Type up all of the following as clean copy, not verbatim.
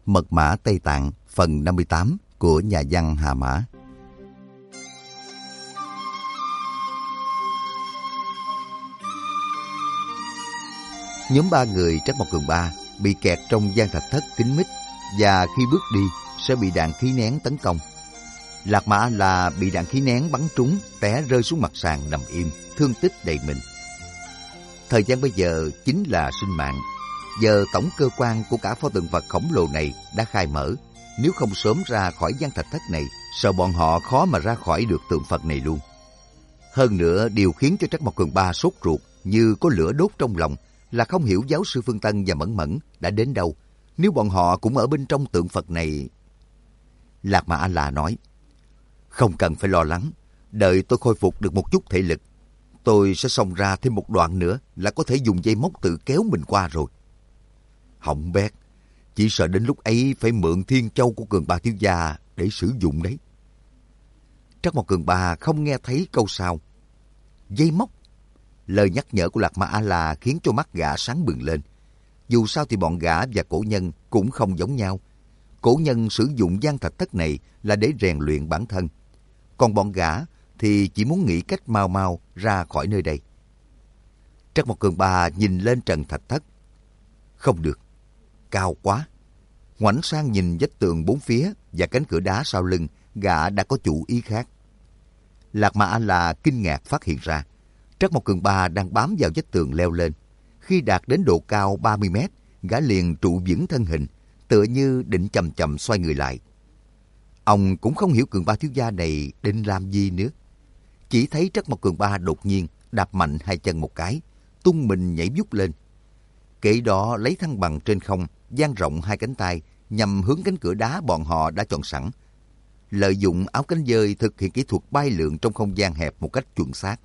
Mật mã Tây Tạng phần 58 của nhà văn Hà Mã. Nhóm 3 người Trắc Mộc Cường Ba bị kẹt trong gian thạch thất kín mít và khi bước đi sẽ bị đạn khí nén tấn công. Lạc Mã là bị đạn khí nén bắn trúng, té rơi xuống mặt sàn nằm im, thương tích đầy mình. Thời gian bây giờ chính là sinh mạng. Giờ tổng cơ quan của cả pho tượng Phật khổng lồ này đã khai mở. Nếu không sớm ra khỏi gian thạch thất này, sợ bọn họ khó mà ra khỏi được tượng Phật này luôn. Hơn nữa, điều khiến cho Trắc Mộc Cường Ba sốt ruột như có lửa đốt trong lòng là không hiểu giáo sư Phương Tân và Mẫn Mẫn đã đến đâu. Nếu bọn họ cũng ở bên trong tượng Phật này... Lạc Mã A-la nói, không cần phải lo lắng, đợi tôi khôi phục được một chút thể lực. Tôi sẽ xông ra thêm một đoạn nữa là có thể dùng dây móc tự kéo mình qua rồi. Hỏng bét, chỉ sợ đến lúc ấy phải mượn Thiên Châu của Cường Ba thiếu gia để sử dụng đấy. Trắc Mộc Cường Ba không nghe thấy câu sau. Dây móc. Lời nhắc nhở của Lạc Mã A-la khiến cho mắt gã sáng bừng lên. Dù sao thì bọn gã và cổ nhân cũng không giống nhau. Cổ nhân sử dụng gian thạch thất này là để rèn luyện bản thân. Còn bọn gã thì chỉ muốn nghĩ cách mau mau ra khỏi nơi đây. Trắc Mộc Cường Ba nhìn lên trần thạch thất. Không được, cao quá. Ngoảnh sang nhìn vách tường bốn phía và cánh cửa đá sau lưng, gã đã có chủ ý khác. Lạc Mã A-la kinh ngạc phát hiện ra, Trắc Mộc Cường Ba đang bám vào vách tường leo lên. Khi đạt đến độ cao 30 mét, gã liền trụ vững thân hình, tựa như định chậm chậm xoay người lại. Ông cũng không hiểu Cường Ba thiếu gia này định làm gì nữa. Chỉ thấy Trắc Mộc Cường Ba đột nhiên đạp mạnh hai chân một cái, tung mình nhảy vút lên. Kệ đó lấy thăng bằng trên không, dang rộng hai cánh tay nhằm hướng cánh cửa đá bọn họ đã chọn sẵn. Lợi dụng áo cánh dơi thực hiện kỹ thuật bay lượn trong không gian hẹp một cách chuẩn xác.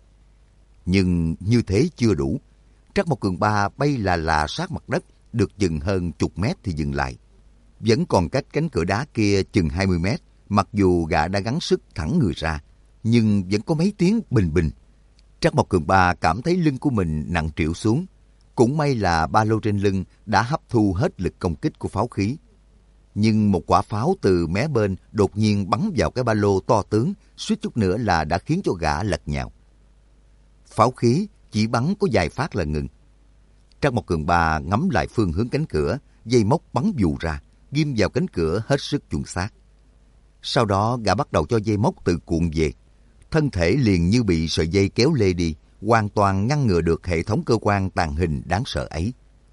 Nhưng như thế chưa đủ. Trắc Mộc Cường Ba bay là sát mặt đất, được chừng hơn chục mét thì dừng lại. Vẫn còn cách cánh cửa đá kia chừng 20 mét, mặc dù gã đã gắng sức thẳng người ra, nhưng vẫn có mấy tiếng bình bình. Trắc Mộc Cường Ba cảm thấy lưng của mình nặng trĩu xuống. Cũng may là ba lô trên lưng đã hấp thu hết lực công kích của pháo khí. Nhưng một quả pháo từ mé bên đột nhiên bắn vào cái ba lô to tướng, suýt chút nữa là đã khiến cho gã lật nhào. Pháo khí chỉ bắn có vài phát là ngừng. Trắc Mộc Cường Ba ngắm lại phương hướng cánh cửa, dây móc bắn vù ra, ghim vào cánh cửa hết sức chuẩn xác. Sau đó gã bắt đầu cho dây móc tự cuộn về. Thân thể liền như bị sợi dây kéo lê đi, hoàn toàn ngăn ngừa được hệ thống cơ quan tàng hình đáng sợ ấy.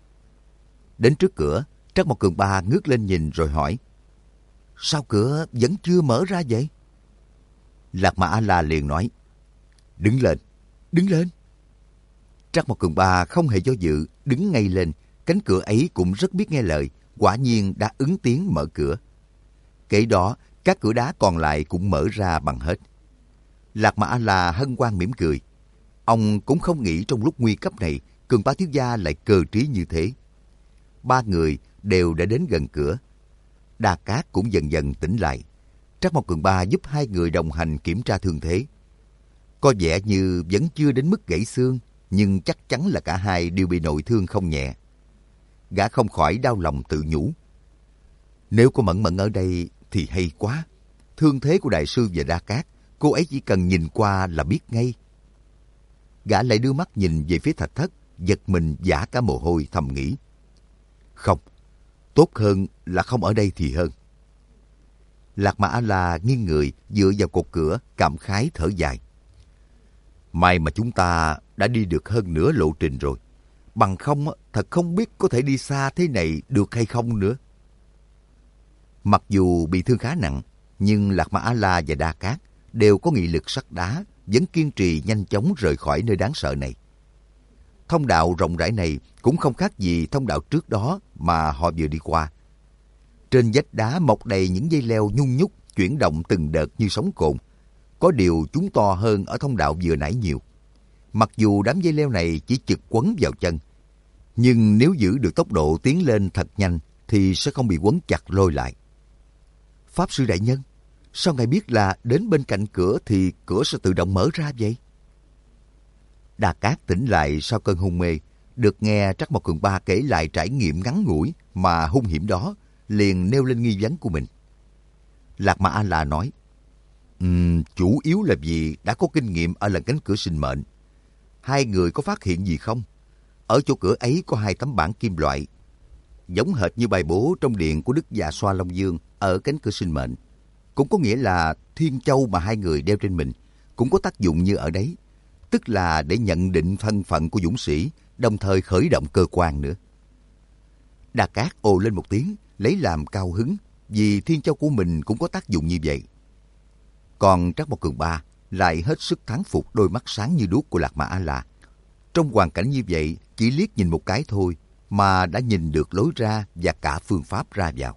Đến trước cửa, Trắc Mộc Cường Ba ngước lên nhìn rồi hỏi, sao cửa vẫn chưa mở ra vậy? Lạc Mã A-la liền nói, đứng lên, đứng lên. Trắc Mộc Cường Ba không hề do dự, đứng ngay lên. Cánh cửa ấy cũng rất biết nghe lời, quả nhiên đã ứng tiếng mở cửa. Kể đó, các cửa đá còn lại cũng mở ra bằng hết. Lạc Mã A-la hân hoan mỉm cười. Ông cũng không nghĩ trong lúc nguy cấp này, Cường Ba thiếu gia lại cơ trí như thế. Ba người đều đã đến gần cửa. Đa Cát cũng dần dần tỉnh lại. Trắc Mộc Cường Ba giúp hai người đồng hành kiểm tra thương thế. Có vẻ như vẫn chưa đến mức gãy xương, nhưng chắc chắn là cả hai đều bị nội thương không nhẹ. Gã không khỏi đau lòng tự nhủ. Nếu có Mẫn Mẫn ở đây thì hay quá. Thương thế của đại sư và Đa Cát, cô ấy chỉ cần nhìn qua là biết ngay. Gã lại đưa mắt nhìn về phía thạch thất, giật mình vã cả mồ hôi thầm nghĩ. Không, tốt hơn là không ở đây thì hơn. Lạc Mã A-la nghiêng người dựa vào cột cửa, cảm khái thở dài. May mà chúng ta đã đi được hơn nửa lộ trình rồi. Bằng không, thật không biết có thể đi xa thế này được hay không nữa. Mặc dù bị thương khá nặng, nhưng Lạc Mã A-la và Đa Cát đều có nghị lực sắt đá, vẫn kiên trì nhanh chóng rời khỏi nơi đáng sợ này. Thông đạo rộng rãi này cũng không khác gì thông đạo trước đó mà họ vừa đi qua. Trên vách đá mọc đầy những dây leo nhung nhúc, chuyển động từng đợt như sóng cồn. Có điều chúng to hơn ở thông đạo vừa nãy nhiều. Mặc dù đám dây leo này chỉ chực quấn vào chân, nhưng nếu giữ được tốc độ tiến lên thật nhanh thì sẽ không bị quấn chặt lôi lại. Pháp sư đại nhân, sao ngài biết là đến bên cạnh cửa thì cửa sẽ tự động mở ra vậy? Đa Cát tỉnh lại sau cơn hôn mê, được nghe Trắc Mộc Cường Ba kể lại trải nghiệm ngắn ngủi mà hung hiểm đó, liền nêu lên nghi vấn của mình. Lạc Ma A-la nói, chủ yếu là vì đã có kinh nghiệm ở lần cánh cửa sinh mệnh. Hai người có phát hiện gì không? Ở chỗ cửa ấy có 2 tấm bảng kim loại, giống hệt như bài bố trong điện của Đức Già Xoa Long Dương ở cánh cửa sinh mệnh. Cũng có nghĩa là thiên châu mà hai người đeo trên mình cũng có tác dụng như ở đấy, tức là để nhận định thân phận của dũng sĩ, đồng thời khởi động cơ quan nữa. Đa Cát ồ lên một tiếng, lấy làm cao hứng, vì thiên châu của mình cũng có tác dụng như vậy. Còn Trác Mộc Cường Ba lại hết sức thán phục đôi mắt sáng như đuốc của Lạc Ma A-la. Trong hoàn cảnh như vậy, chỉ liếc nhìn một cái thôi mà đã nhìn được lối ra và cả phương pháp ra vào.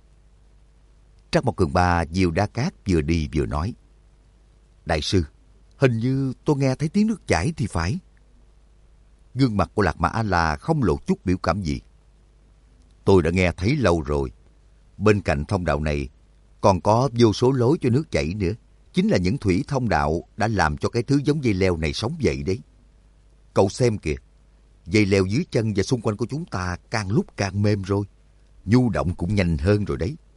Trác Mộc Cường Ba dìu Đa Cát vừa đi vừa nói, đại sư, hình như tôi nghe thấy tiếng nước chảy thì phải. Gương mặt của Lạc Ma A-la không lộ chút biểu cảm gì. Tôi đã nghe thấy lâu rồi. Bên cạnh thông đạo này còn có vô số lối cho nước chảy nữa. Chính là những thủy thông đạo đã làm cho cái thứ giống dây leo này sống dậy đấy. Cậu xem kìa, dây leo dưới chân và xung quanh của chúng ta càng lúc càng mềm rồi. Nhu động cũng nhanh hơn rồi đấy.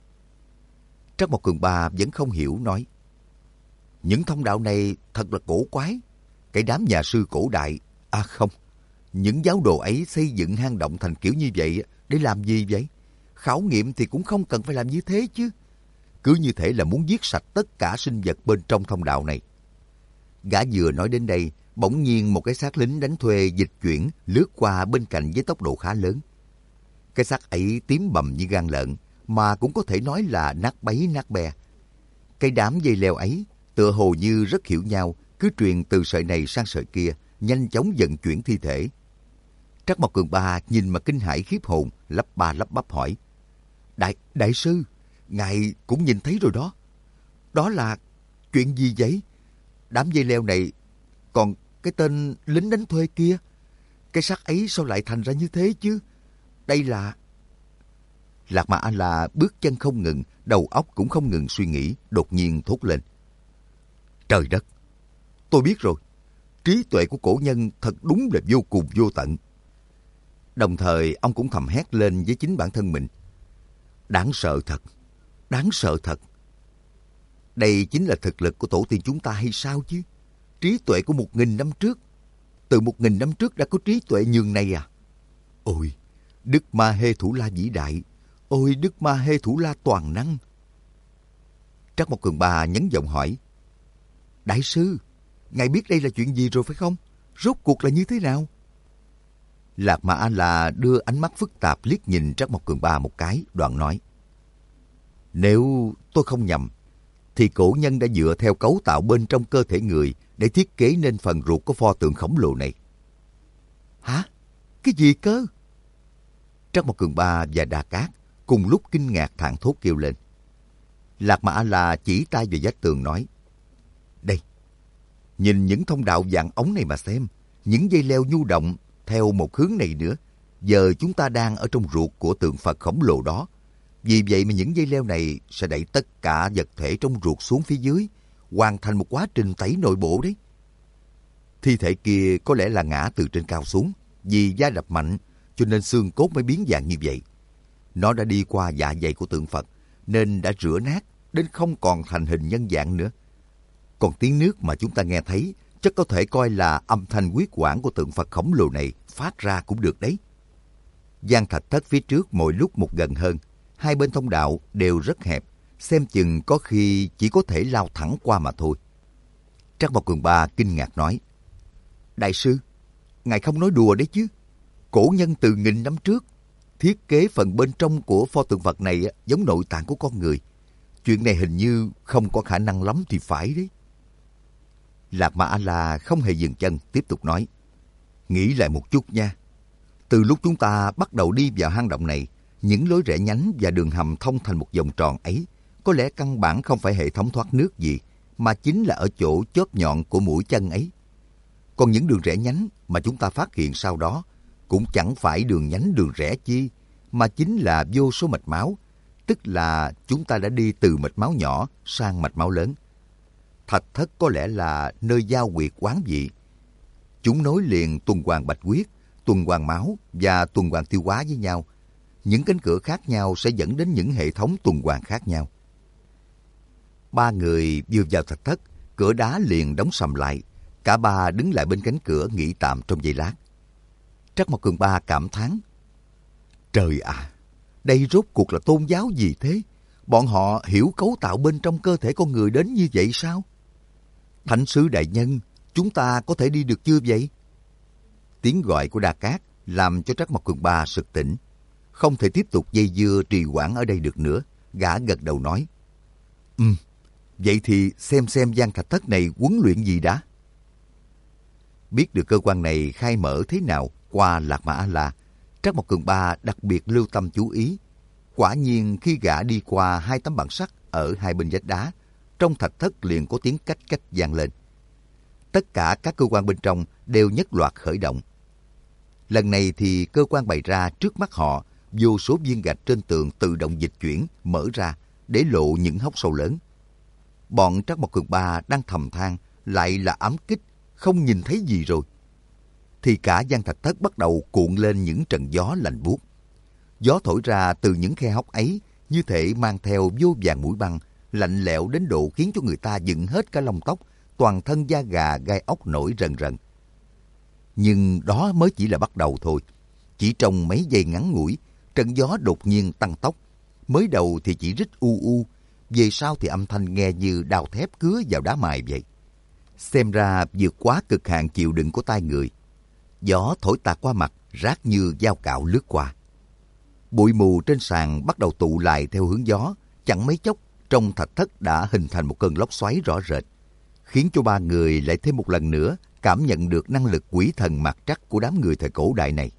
Trác Mộc Cường Ba vẫn không hiểu, nói, những thông đạo này thật là cổ quái. Cái đám nhà sư cổ đại, không, những giáo đồ ấy xây dựng hang động thành kiểu như vậy để làm gì vậy? Khảo nghiệm thì cũng không cần phải làm như thế chứ. Cứ như thể là muốn giết sạch tất cả sinh vật bên trong thông đạo này. Gã vừa nói đến đây, bỗng nhiên một cái xác lính đánh thuê dịch chuyển lướt qua bên cạnh với tốc độ khá lớn. Cái xác ấy tím bầm như gan lợn, mà cũng có thể nói là nát bấy nát bè. Cái đám dây leo ấy tựa hồ như rất hiểu nhau, cứ truyền từ sợi này sang sợi kia, nhanh chóng vận chuyển thi thể. Trác Mộc Cường Ba nhìn mà kinh hãi khiếp hồn, lắp ba lắp bắp hỏi, Đại sư, ngài cũng nhìn thấy rồi đó. Đó là chuyện gì vậy? Đám dây leo này, còn cái tên lính đánh thuê kia, cái xác ấy sao lại thành ra như thế chứ? Đây là... Lạc Ma A-la bước chân không ngừng, đầu óc cũng không ngừng suy nghĩ, đột nhiên thốt lên. Trời đất! Tôi biết rồi. Trí tuệ của cổ nhân thật đúng là vô cùng vô tận. Đồng thời ông cũng thầm hét lên với chính bản thân mình. Đáng sợ thật! Đáng sợ thật! Đây chính là thực lực của tổ tiên chúng ta hay sao chứ? Trí tuệ của 1000 năm trước. Từ 1000 năm trước đã có trí tuệ nhường này à? Ôi! Đức Ma Hê Thủ La vĩ đại! Ôi Đức Ma Hê Thủ La toàn năng! Trác Mộc Cường Ba nhấn giọng hỏi. Đại sư, ngài biết đây là chuyện gì rồi phải không? Rốt cuộc là như thế nào? Lạc Ma A-la đưa ánh mắt phức tạp liếc nhìn Trác Mộc Cường Ba một cái, đoạn nói. Nếu tôi không nhầm, thì cổ nhân đã dựa theo cấu tạo bên trong cơ thể người để thiết kế nên phần ruột của pho tượng khổng lồ này. Hả? Cái gì cơ? Trác Mộc Cường Ba và Đa Cát cùng lúc kinh ngạc thảng thốt kêu lên. Lạc Ma A-la chỉ tay về vách tường nói. Đây, nhìn những thông đạo vàng ống này mà xem, những dây leo nhu động theo một hướng này nữa. Giờ chúng ta đang ở trong ruột của tượng Phật khổng lồ đó. Vì vậy mà những dây leo này sẽ đẩy tất cả vật thể trong ruột xuống phía dưới, hoàn thành một quá trình tẩy nội bộ đấy. Thi thể kia có lẽ là ngã từ trên cao xuống, vì va đập mạnh cho nên xương cốt mới biến dạng như vậy. Nó đã đi qua dạ dày của tượng Phật nên đã rửa nát đến không còn thành hình nhân dạng nữa. Còn tiếng nước mà chúng ta nghe thấy chắc có thể coi là âm thanh huyết quản của tượng Phật khổng lồ này phát ra cũng được đấy. Gian thạch thất phía trước mỗi lúc một gần hơn. Hai bên thông đạo đều rất hẹp, xem chừng có khi chỉ có thể lao thẳng qua mà thôi. Trác Mộc Cường Ba kinh ngạc nói. Đại sư, ngài không nói đùa đấy chứ. Cổ nhân từ 1000 năm trước thiết kế phần bên trong của pho tượng Phật này giống nội tạng của con người. Chuyện này hình như không có khả năng lắm thì phải đấy. Lạc Ma A-la không hề dừng chân, tiếp tục nói. Nghĩ lại một chút nha. Từ lúc chúng ta bắt đầu đi vào hang động này, những lối rẽ nhánh và đường hầm thông thành một vòng tròn ấy có lẽ căn bản không phải hệ thống thoát nước gì, mà chính là ở chỗ chóp nhọn của mũi chân ấy. Còn những đường rẽ nhánh mà chúng ta phát hiện sau đó cũng chẳng phải đường nhánh đường rẽ chi, mà chính là vô số mạch máu, tức là chúng ta đã đi từ mạch máu nhỏ sang mạch máu lớn. Thạch thất có lẽ là nơi giao huyệt quán vị. Chúng nối liền tuần hoàn bạch huyết, tuần hoàn máu và tuần hoàn tiêu hóa với nhau. những cánh cửa khác nhau sẽ dẫn đến những hệ thống tuần hoàn khác nhau. Ba người vừa vào thạch thất, cửa đá liền đóng sầm lại. Cả ba đứng lại bên cánh cửa nghỉ tạm trong giây lát. Trắc Mộc Cường Ba cảm thán: Trời ạ, đây rốt cuộc là tôn giáo gì thế? Bọn họ hiểu cấu tạo bên trong cơ thể con người đến như vậy sao? Thánh sứ đại nhân, chúng ta có thể đi được chưa vậy? Tiếng gọi của Đa Cát làm cho Trắc Mộc Cường Ba sực tỉnh. Không thể tiếp tục dây dưa trì hoãn ở đây được nữa. Gã gật đầu nói: Vậy thì xem gian thạch thất này huấn luyện gì đã. Biết được cơ quan này khai mở thế nào qua Lạc Mã A-la, Trắc Mộc Cường Ba đặc biệt lưu tâm chú ý. Quả nhiên khi gã đi qua 2 tấm bảng sắt ở hai bên vách đá, trong thạch thất liền có tiếng cách cách vang lên. Tất cả các cơ quan bên trong đều nhất loạt khởi động. Lần này thì cơ quan bày ra trước mắt họ, vô số viên gạch trên tường tự động dịch chuyển, mở ra để lộ những hốc sâu lớn. Bọn Trắc Mộc Cường Ba đang thầm than lại là ám kích, không nhìn thấy gì rồi. Thì cả gian thạch thất bắt đầu cuộn lên những trận gió lạnh buốt. Gió thổi ra từ những khe hốc ấy như thể mang theo vô vàn mũi băng, lạnh lẽo đến độ khiến cho người ta dựng hết cả lông tóc, toàn thân da gà gai ốc nổi rần rần. Nhưng đó mới chỉ là bắt đầu thôi. Chỉ trong mấy giây ngắn ngủi, trận gió đột nhiên tăng tốc. Mới đầu thì chỉ rít u u, về sau thì âm thanh nghe như đao thép cứa vào đá mài vậy. Xem ra vượt quá cực hạn chịu đựng của tai người. Gió thổi tạt qua mặt, rát như dao cạo lướt qua. Bụi mù trên sàn bắt đầu tụ lại theo hướng gió, chẳng mấy chốc trong thạch thất đã hình thành một cơn lốc xoáy rõ rệt, khiến cho ba người lại thêm một lần nữa cảm nhận được năng lực quỷ thần mặt trắc của đám người thời cổ đại này.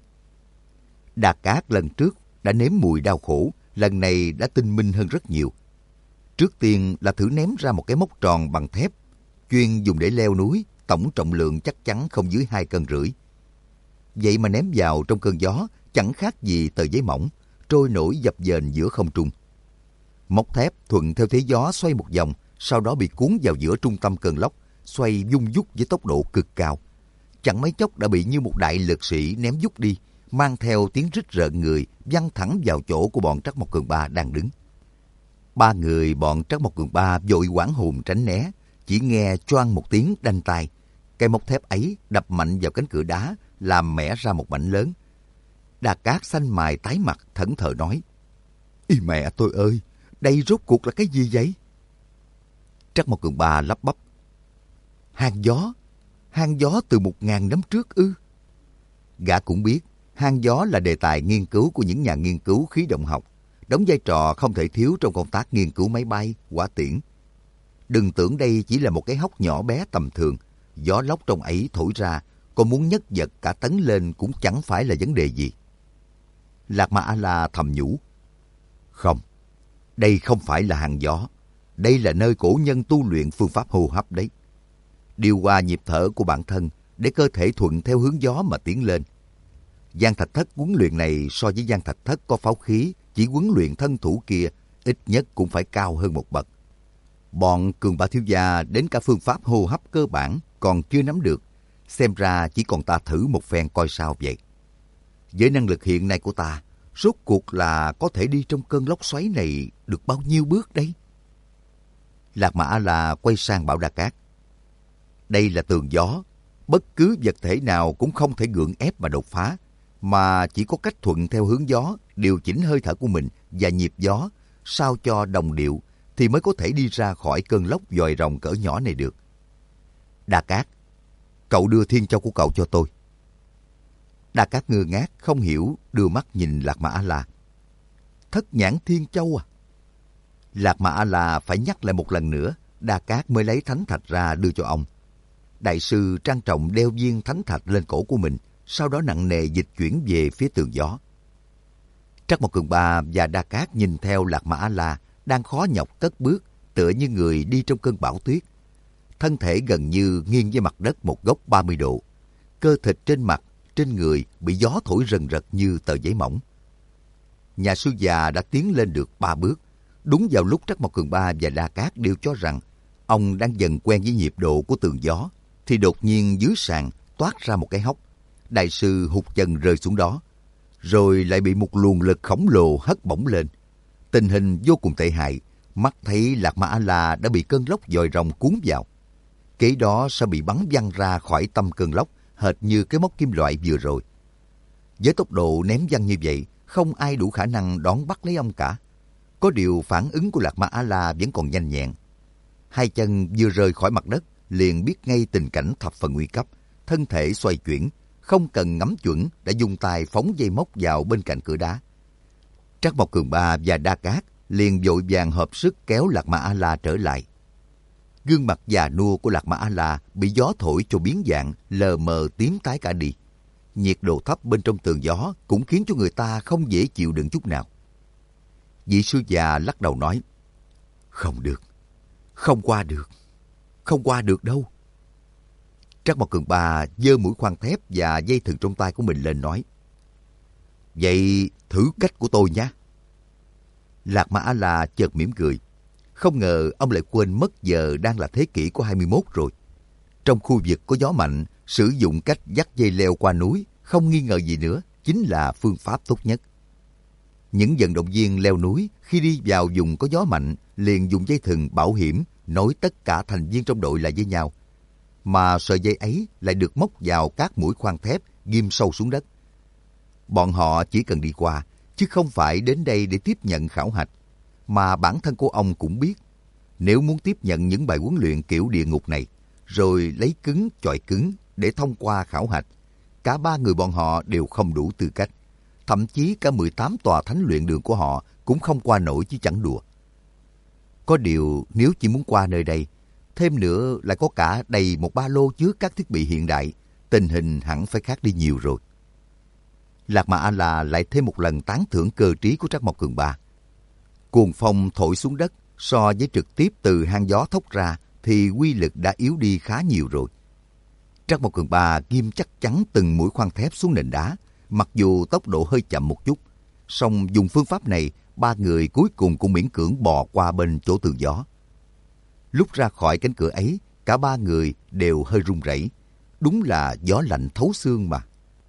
Đa Cát lần trước đã nếm mùi đau khổ, lần này đã tinh minh hơn rất nhiều. Trước tiên là thử ném ra một cái móc tròn bằng thép, chuyên dùng để leo núi, tổng trọng lượng chắc chắn không dưới 2,5 cân. Vậy mà ném vào trong cơn gió chẳng khác gì tờ giấy mỏng, trôi nổi dập dềnh giữa không trung. Móc thép thuận theo thế gió xoay một vòng, sau đó bị cuốn vào giữa trung tâm cơn lốc, xoay vung vút với tốc độ cực cao. Chẳng mấy chốc đã bị như một đại lực sĩ ném vút đi, mang theo tiếng rít rợn người, văng thẳng vào chỗ của bọn Trắc Mộc Cường Ba đang đứng. Ba người bọn Trắc Mộc Cường Ba vội hoảng hồn tránh né, chỉ nghe choang một tiếng đanh tai. Cây móc thép ấy đập mạnh vào cánh cửa đá, làm mẻ ra một mảnh lớn. Đa Cát xanh mày tái mặt, thẫn thờ nói: "Ý mẹ tôi ơi, đây rốt cuộc là cái gì vậy?" Trắc Mộc Cường Ba lắp bắp: hang gió từ 1000 năm trước ư?" Gã cũng biết hang gió là đề tài nghiên cứu của những nhà nghiên cứu khí động học, đóng vai trò không thể thiếu trong công tác nghiên cứu máy bay, hỏa tiễn. Đừng tưởng đây chỉ là một cái hốc nhỏ bé tầm thường, gió lốc trong ấy thổi ra, còn muốn nhấc giật cả tấn lên cũng chẳng phải là vấn đề gì. Lạc Ma A-la thầm nhủ: "Không, đây không phải là hang gió, đây là nơi cổ nhân tu luyện phương pháp hô hấp đấy. Điều hòa nhịp thở của bản thân để cơ thể thuận theo hướng gió mà tiến lên. Gian thạch thất huấn luyện này so với gian thạch thất có pháo khí, chỉ huấn luyện thân thủ kia, ít nhất cũng phải cao hơn một bậc. Bọn Cường Ba thiếu gia đến cả phương pháp hô hấp cơ bản còn chưa nắm được, xem ra chỉ còn ta thử một phen coi sao vậy. Với năng lực hiện nay của ta, rốt cuộc là có thể đi trong cơn lốc xoáy này được bao nhiêu bước đây?" Lạc Ma A-la quay sang bảo Đa Cát: "Đây là tường gió, bất cứ vật thể nào cũng không thể gượng ép mà đột phá, mà chỉ có cách thuận theo hướng gió, điều chỉnh hơi thở của mình và nhịp gió, sao cho đồng điệu thì mới có thể đi ra khỏi cơn lốc vòi rồng cỡ nhỏ này được. Đa Cát, cậu đưa Thiên Châu của cậu cho tôi." Đa Cát ngơ ngác không hiểu, đưa mắt nhìn Lạc Ma A-la. "Thất nhãn Thiên Châu à?" Lạc Ma A-la phải nhắc lại một lần nữa, Đa Cát mới lấy thánh thạch ra đưa cho ông. Đại sư trang trọng đeo viên thánh thạch lên cổ của mình, sau đó nặng nề dịch chuyển về phía tường gió. Trắc Mộc Cường Ba và Đa Cát nhìn theo Lạc Ma A-la đang khó nhọc cất bước, tựa như người đi trong cơn bão tuyết. Thân thể gần như nghiêng với mặt đất một góc 30 độ. Cơ thịt trên mặt, trên người bị gió thổi rần rật như tờ giấy mỏng. Nhà sư già đã tiến lên được 3 bước. Đúng vào lúc Trắc Mộc Cường Ba và Đa Cát đều cho rằng ông đang dần quen với nhịp độ của tường gió, thì đột nhiên dưới sàn toát ra một cái hốc. Đại sư hụt chân rơi xuống đó. rồi lại bị một luồng lực khổng lồ hất bổng lên. Tình hình vô cùng tệ hại, mắt thấy Lạc Ma A-la đã bị cơn lốc vòi rồng cuốn vào. Kế đó sẽ bị bắn văng ra khỏi tâm cơn lốc, hệt như cái móc kim loại vừa rồi. Với tốc độ ném văng như vậy, không ai đủ khả năng đón bắt lấy ông cả. Có điều phản ứng của Lạc Ma A-la vẫn còn nhanh nhẹn. Hai chân vừa rời khỏi mặt đất, liền biết ngay tình cảnh thập phần nguy cấp, thân thể xoay chuyển, không cần ngắm chuẩn đã dùng tay phóng dây móc vào bên cạnh cửa đá. Trắc Mộc Cường Ba và Đa Cát liền vội vàng hợp sức kéo Lạc Ma A-la trở lại. Gương mặt già nua của Lạc Ma A-la bị gió thổi cho biến dạng, lờ mờ tím tái cả đi. Nhiệt độ thấp bên trong tường gió cũng khiến cho người ta không dễ chịu đựng chút nào. Vị sư già lắc đầu nói, không được, không qua được, không qua được đâu. Trắc Mộc Cường Ba giơ mũi khoan thép và dây thừng trong tay của mình lên nói, vậy thử cách của tôi nhé. Lạc Ma A-la chợt mỉm cười. Không ngờ ông lại quên mất giờ đang là thế kỷ của 21 rồi. Trong khu vực có gió mạnh, sử dụng cách dắt dây leo qua núi, không nghi ngờ gì nữa, chính là phương pháp tốt nhất. Những vận động viên leo núi khi đi vào vùng có gió mạnh liền dùng dây thừng bảo hiểm nối tất cả thành viên trong đội lại với nhau. Mà sợi dây ấy lại được móc vào các mũi khoan thép ghim sâu xuống đất. Bọn họ chỉ cần đi qua, chứ không phải đến đây để tiếp nhận khảo hạch. Mà bản thân của ông cũng biết, nếu muốn tiếp nhận những bài huấn luyện kiểu địa ngục này, rồi lấy cứng chọi cứng để thông qua khảo hạch, cả ba người bọn họ đều không đủ tư cách. Thậm chí cả 18 tòa thánh luyện đường của họ cũng không qua nổi chứ chẳng đùa. Có điều nếu chỉ muốn qua nơi đây, thêm nữa lại có cả đầy một ba lô chứa các thiết bị hiện đại, tình hình hẳn phải khác đi nhiều rồi. Lạc Ma A-la lại thêm một lần tán thưởng cơ trí của Trắc Mộc Cường Ba. Cuồng phong thổi xuống đất so với trực tiếp từ hang gió thốc ra thì uy lực đã yếu đi khá nhiều rồi. Trắc Mộc Cường Ba ghim chắc chắn từng mũi khoan thép xuống nền đá, mặc dù tốc độ hơi chậm một chút, song dùng phương pháp này, ba người cuối cùng cũng miễn cưỡng bò qua bên chỗ tường gió. Lúc ra khỏi cánh cửa ấy, cả ba người đều hơi run rẩy. Đúng là gió lạnh thấu xương mà.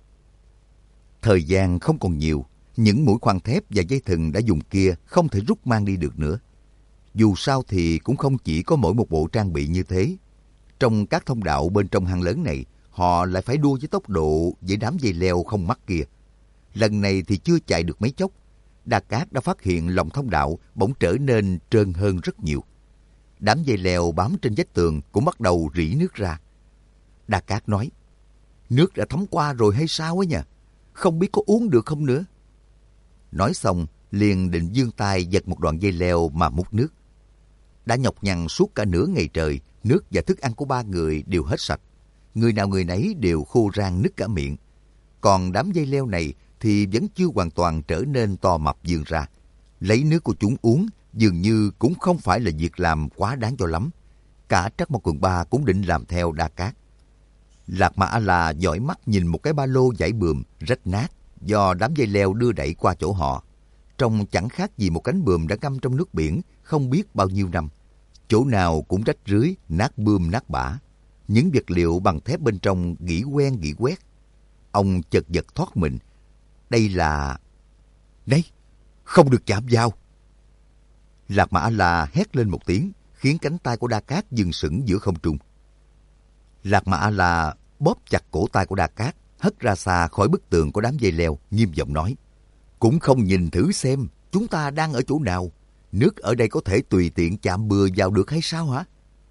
Thời gian không còn nhiều, những mũi khoan thép và dây thừng đã dùng kia không thể rút mang đi được nữa. Dù sao thì cũng không chỉ có mỗi một bộ trang bị như thế. Trong các thông đạo bên trong hang lớn này, họ lại phải đua với tốc độ với đám dây leo không mắt kia. Lần này thì chưa chạy được mấy chốc, Đa Cát đã phát hiện lòng thông đạo bỗng trở nên trơn hơn rất nhiều. Đám dây leo bám trên vách tường cũng bắt đầu rỉ nước ra. Đa Cát nói, nước đã thấm qua rồi hay sao ấy nhỉ? Không biết có uống được không nữa. Nói xong, liền định giương tay giật một đoạn dây leo mà múc nước. Đã nhọc nhằn suốt cả nửa ngày trời, nước và thức ăn của ba người đều hết sạch. Người nào người nấy đều khô rang nứt cả miệng. Còn đám dây leo này thì vẫn chưa hoàn toàn trở nên to mập vươn ra. Lấy nước của chúng uống dường như cũng không phải là việc làm quá đáng cho lắm. Cả Trắc Mộc Cường Ba cũng định làm theo Đa Cát. Lạc Ma A-la dõi mắt nhìn một cái ba lô vải bườm rách nát do đám dây leo đưa đẩy qua chỗ họ. Trông chẳng khác gì một cánh bườm đã ngâm trong nước biển không biết bao nhiêu năm. Chỗ nào cũng rách rưới, nát bươm nát bã. Những vật liệu bằng thép bên trong gỉ quen gỉ quét. Ông chợt giật thoát mình. Đây là... Đấy, không được chạm vào. Lạc Ma A-la hét lên một tiếng, khiến cánh tay của Đa Cát dừng sững giữa không trung. Lạc Ma A-la bóp chặt cổ tay của Đa Cát, hất ra xa khỏi bức tường của đám dây leo, nghiêm giọng nói, cũng không nhìn thử xem chúng ta đang ở chỗ nào. Nước ở đây có thể tùy tiện chạm bừa vào được hay sao hả?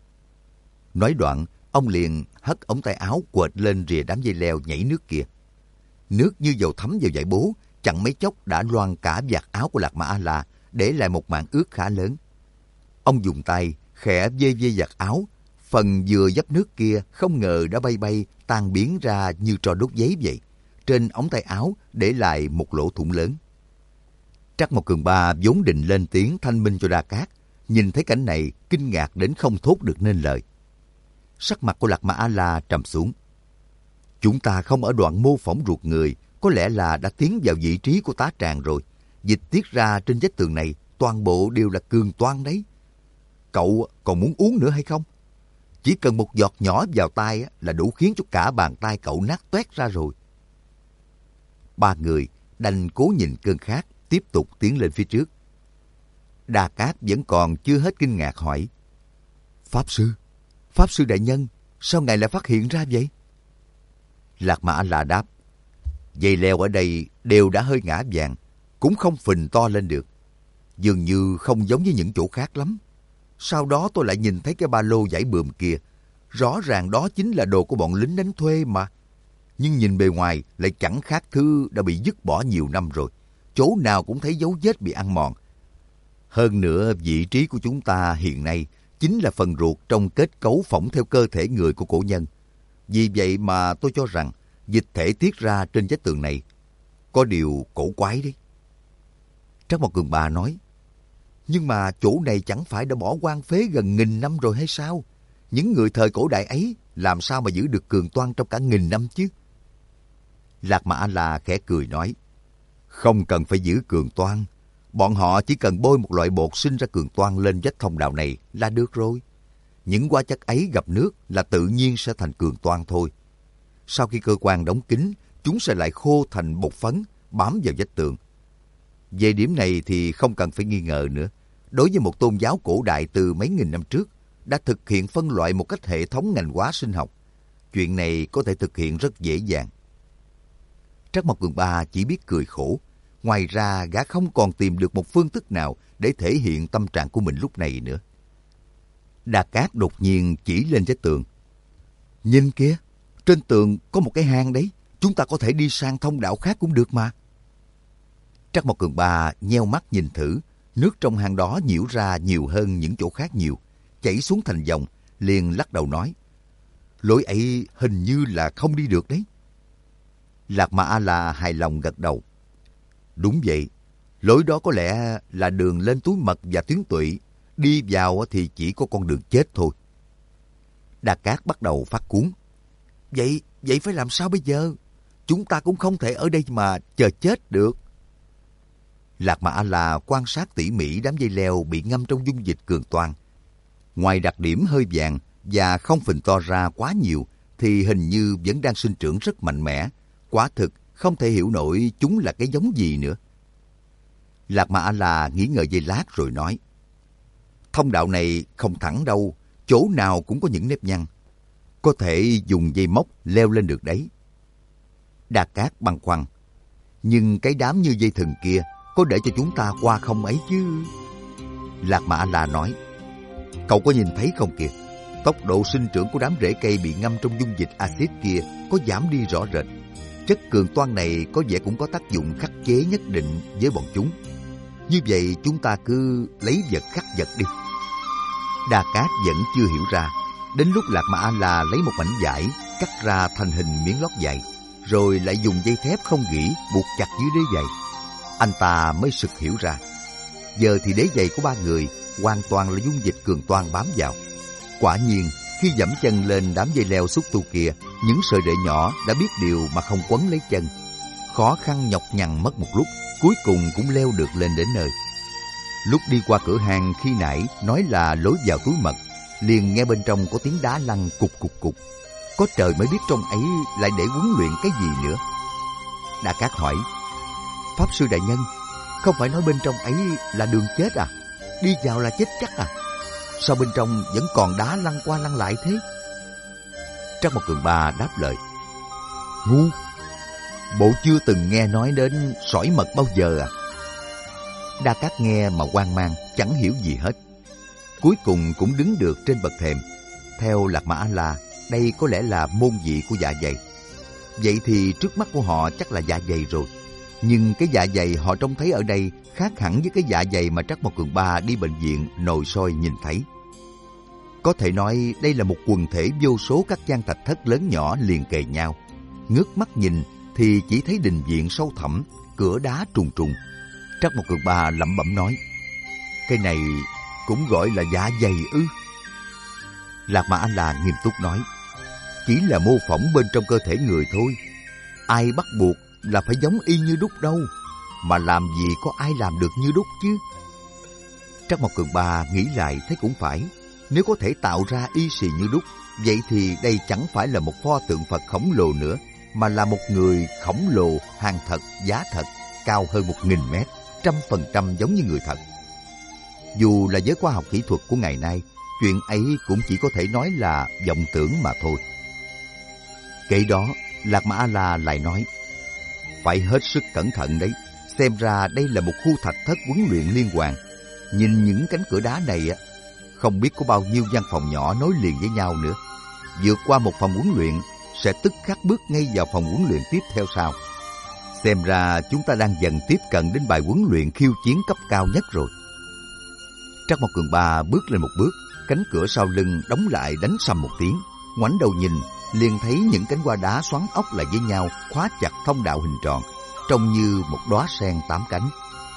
Nói đoạn, ông liền hất ống tay áo quệt lên rìa đám dây leo nhảy nước kia. Nước như dầu thấm vào vải bố, chẳng mấy chốc đã loang cả vạt áo của Lạc Ma A-la, để lại một mảng ướt khá lớn. Ông dùng tay khẽ vê vê vạt áo, phần vừa dấp nước kia không ngờ đã bay bay tan biến ra như tro đốt giấy vậy. Trên ống tay áo để lại một lỗ thủng lớn. Trắc Mộc Cường Ba vốn định lên tiếng thanh minh cho Đa Cát, nhìn thấy cảnh này kinh ngạc đến không thốt được nên lời. Sắc mặt của Lạc Ma A-la trầm xuống. Chúng ta không ở đoạn mô phỏng ruột người, có lẽ là đã tiến vào vị trí của tá tràng rồi. Dịch tiết ra trên vách tường này toàn bộ đều là cường toan đấy. Cậu còn muốn uống nữa hay không? Chỉ cần một giọt nhỏ vào tay là đủ khiến cho cả bàn tay cậu nát toét ra rồi. Ba người đành cố nhìn cơn khát, tiếp tục tiến lên phía trước. Đa Cát vẫn còn chưa hết kinh ngạc hỏi: Pháp sư đại nhân, sao ngài lại phát hiện ra vậy? Lạc Mà A-la đáp: dây leo ở đây đều đã hơi ngã vàng, cũng không phình to lên được. Dường như không giống với những chỗ khác lắm. Sau đó tôi lại nhìn thấy cái ba lô vải bườm kia. Rõ ràng đó chính là đồ của bọn lính đánh thuê mà. Nhưng nhìn bề ngoài lại chẳng khác thứ đã bị dứt bỏ nhiều năm rồi. Chỗ nào cũng thấy dấu vết bị ăn mòn. Hơn nữa, vị trí của chúng ta hiện nay chính là phần ruột trong kết cấu phỏng theo cơ thể người của cổ nhân. Vì vậy mà tôi cho rằng dịch thể tiết ra trên vách tường này có điều cổ quái đấy. Trác Mộc Cường Ba nói: nhưng mà chỗ này chẳng phải đã bỏ hoang phế gần 1000 năm rồi hay sao? Những người thời cổ đại ấy làm sao mà giữ được cường toan trong cả 1000 năm chứ? Lạc Mà A-la khẽ cười nói: không cần phải giữ cường toan. Bọn họ chỉ cần bôi một loại bột sinh ra cường toan lên vách thông đạo này là được rồi. Những hóa chất ấy gặp nước là tự nhiên sẽ thành cường toan thôi. Sau khi cơ quan đóng kín, chúng sẽ lại khô thành bột phấn, bám vào vách tường. Về điểm này thì không cần phải nghi ngờ nữa. Đối với một tôn giáo cổ đại từ mấy nghìn năm trước, đã thực hiện phân loại một cách hệ thống ngành hóa sinh học. Chuyện này có thể thực hiện rất dễ dàng. Trác Mộc Cường Ba chỉ biết cười khổ. Ngoài ra, gã không còn tìm được một phương thức nào để thể hiện tâm trạng của mình lúc này nữa. Đa Cát đột nhiên chỉ lên vách tường: nhìn kìa, trên tường có một cái hang đấy. Chúng ta có thể đi sang thông đạo khác cũng được mà. Trác Mộc Cường Ba nheo mắt nhìn thử. Nước trong hang đó nhiễu ra nhiều hơn những chỗ khác nhiều, chảy xuống thành dòng, liền lắc đầu nói: lối ấy hình như là không đi được đấy. Lạc Mà A-la hài lòng gật đầu: đúng vậy, lối đó có lẽ là đường lên túi mật và tuyến tụy. Đi vào thì chỉ có con đường chết thôi. Đa Cát bắt đầu phát cuống: Vậy phải làm sao bây giờ? Chúng ta cũng không thể ở đây mà chờ chết được. Lạc Mà A-la quan sát tỉ mỉ đám dây leo bị ngâm trong dung dịch cường toan. Ngoài đặc điểm hơi vàng và không phình to ra quá nhiều, thì hình như vẫn đang sinh trưởng rất mạnh mẽ. Quả thực không thể hiểu nổi chúng là cái giống gì nữa. Lạc Mà A-la nghĩ ngợi giây lát rồi nói: thông đạo này không thẳng đâu, chỗ nào cũng có những nếp nhăn. Có thể dùng dây móc leo lên được đấy. Đa Cát băn khoăn: nhưng cái đám như dây thừng kia có để cho chúng ta qua không ấy chứ? Lạc Mà A-la nói: cậu có nhìn thấy không kìa, tốc độ sinh trưởng của đám rễ cây bị ngâm trong dung dịch axit kia có giảm đi rõ rệt. Chất cường toan này có vẻ cũng có tác dụng khắc chế nhất định với bọn chúng. Như vậy chúng ta cứ lấy vật khắc vật đi. Đa Cát vẫn chưa hiểu ra. Đến lúc Lạc Mà A-la lấy một mảnh vải cắt ra thành hình miếng lót giày, rồi lại dùng dây thép không gỉ buộc chặt dưới đế giày, anh ta mới sực hiểu ra. Giờ thì đế giày của ba người hoàn toàn là dung dịch cường toan bám vào. Quả nhiên, khi dẫm chân lên đám dây leo xúc tu kia, những sợi rễ nhỏ đã biết điều mà không quấn lấy chân. Khó khăn nhọc nhằn mất một lúc, cuối cùng cũng leo được lên đến nơi. Lúc đi qua cửa hàng khi nãy nói là lối vào túi mật, liền nghe bên trong có tiếng đá lăn cục cục cục. Có trời mới biết trong ấy lại để huấn luyện cái gì nữa. Đa Cát hỏi: Pháp sư đại nhân, không phải nói bên trong ấy là đường chết à? Đi vào là chết chắc à? Sao bên trong vẫn còn đá lăn qua lăn lại thế? Trác Mộc Cường Ba đáp lời: Ngu, bộ chưa từng nghe nói đến sỏi mật bao giờ à? Đa Cát nghe mà hoang mang, chẳng hiểu gì hết. Cuối cùng cũng đứng được trên bậc thềm. Theo Lạc Mà A-la, đây có lẽ là môn vị của dạ dày. Vậy thì trước mắt của họ chắc là dạ dày rồi. Nhưng cái dạ dày họ trông thấy ở đây khác hẳn với cái dạ dày mà Trác Mộc Cường Ba đi bệnh viện nội soi nhìn thấy. Có thể nói đây là một quần thể vô số các gian thạch thất lớn nhỏ liền kề nhau. Ngước mắt nhìn thì chỉ thấy đình viện sâu thẳm, cửa đá trùng trùng. Trác Mộc Cường Ba lẩm bẩm nói: Cái này cũng gọi là dạ dày ư? Lạc Mà A-la nghiêm túc nói: Chỉ là mô phỏng bên trong cơ thể người thôi. Ai bắt buộc là phải giống y như đúc đâu, mà làm gì có ai làm được như đúc chứ? Trác Mộc Cường Ba nghĩ lại thấy cũng phải. Nếu có thể tạo ra y xì như đúc, vậy thì đây chẳng phải là một pho tượng Phật khổng lồ nữa, mà là một người khổng lồ, hàng thật, giá thật. cao hơn 1000 mét, 100% giống như người thật. Dù là với khoa học kỹ thuật của ngày nay, chuyện ấy cũng chỉ có thể nói là vọng tưởng mà thôi. Kể đó, Lạc Ma A-la lại nói, phải hết sức cẩn thận đấy, xem ra đây là một khu thạch thất huấn luyện liên hoàn. Nhìn những cánh cửa đá này, không biết có bao nhiêu gian phòng nhỏ nối liền với nhau nữa. Vượt qua một phòng huấn luyện, sẽ tức khắc bước ngay vào phòng huấn luyện tiếp theo sau. Xem ra chúng ta đang dần tiếp cận đến bài huấn luyện khiêu chiến cấp cao nhất rồi. Trắc Mộc Cường Ba bước lên một bước, cánh cửa sau lưng đóng lại đánh sầm một tiếng. Ngoảnh đầu nhìn, liền thấy những cánh hoa đá xoắn ốc lại với nhau, khóa chặt thông đạo hình tròn, trông như một đóa sen 8 cánh.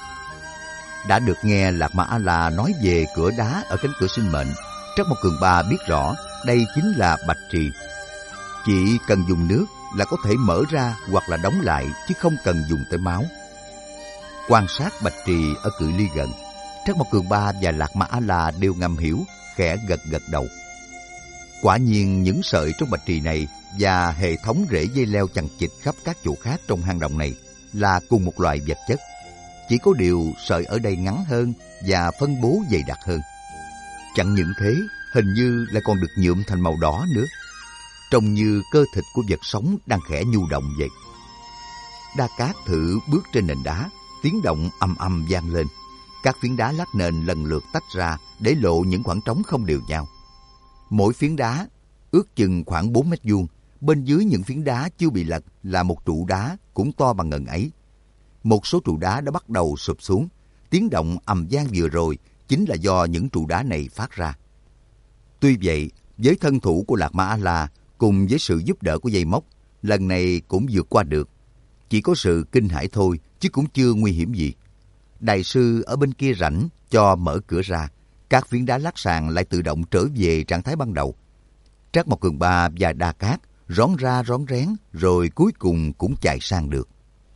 Đã được nghe Lạc Ma A-la nói về cửa đá ở cánh cửa sinh mệnh, Trắc Mộc Cường Ba biết rõ đây chính là bạch trì. Chỉ cần dùng nước là có thể mở ra hoặc là đóng lại, chứ không cần dùng tới máu. Quan sát bạch trì ở cự ly gần, Trắc Mộc Cường Ba và Lạc Ma A-la đều ngầm hiểu, khẽ gật gật đầu. Quả nhiên những sợi trong bạch trì này và hệ thống rễ dây leo chằng chịt khắp các chỗ khác trong hang động này là cùng một loại vật chất. Chỉ có điều sợi ở đây ngắn hơn và phân bố dày đặc hơn. Chẳng những thế, hình như lại còn được nhuộm thành màu đỏ nữa, trông như cơ thịt của vật sống đang khẽ nhu động vậy. Đa Cát thử bước trên nền đá, tiếng động ầm ầm vang lên. Các phiến đá lát nền lần lượt tách ra để lộ những khoảng trống không đều nhau. Mỗi phiến đá ước chừng khoảng 4 mét vuông, bên dưới những phiến đá chưa bị lật là một trụ đá cũng to bằng ngần ấy. Một số trụ đá đã bắt đầu sụp xuống. Tiếng động ầm vang vừa rồi chính là do những trụ đá này phát ra. Tuy vậy, với thân thủ của Lạc Ma A-la cùng với sự giúp đỡ của dây móc, lần này cũng vượt qua được. Chỉ có sự kinh hãi thôi, chứ cũng chưa nguy hiểm gì. Đại sư ở bên kia rãnh cho mở cửa ra, các phiến đá lát sàn lại tự động trở về trạng thái ban đầu. Trắc Mộc Cường Ba và Đa Cát rón ra rón rén, rồi cuối cùng cũng chạy sang được.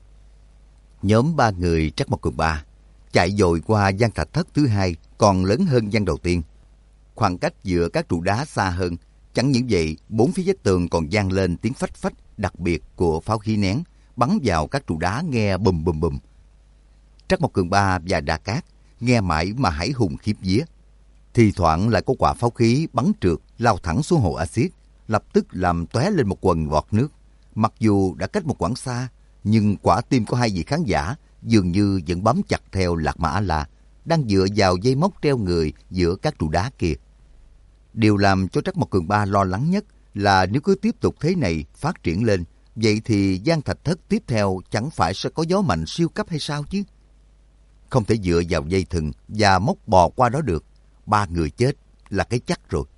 Nhóm 3 người Trắc Mộc Cường Ba chạy dội qua gian thạch thất thứ hai, còn lớn hơn gian đầu tiên. Khoảng cách giữa các trụ đá xa hơn, chẳng những vậy, 4 phía vách tường còn vang lên tiếng phách phách đặc biệt của pháo khí nén bắn vào các trụ đá nghe bùm bùm bùm. Trắc Mộc Cường Ba và Đa Cát nghe mãi mà hãi hùng khiếp vía. Thì thoảng lại có quả pháo khí bắn trượt lao thẳng xuống hồ axit, lập tức làm tóe lên một quần vọt nước. Mặc dù đã cách một quãng xa, nhưng quả tim của hai vị khán giả dường như vẫn bám chặt theo Lạc Ma A-la, đang dựa vào dây móc treo người giữa các trụ đá kia. Điều làm cho Trắc Mộc Cường Ba lo lắng nhất là nếu cứ tiếp tục thế này phát triển lên, vậy thì gian thạch thất tiếp theo chẳng phải sẽ có gió mạnh siêu cấp hay sao chứ? Không thể dựa vào dây thừng và móc bò qua đó được. 3 người chết là cái chắc rồi.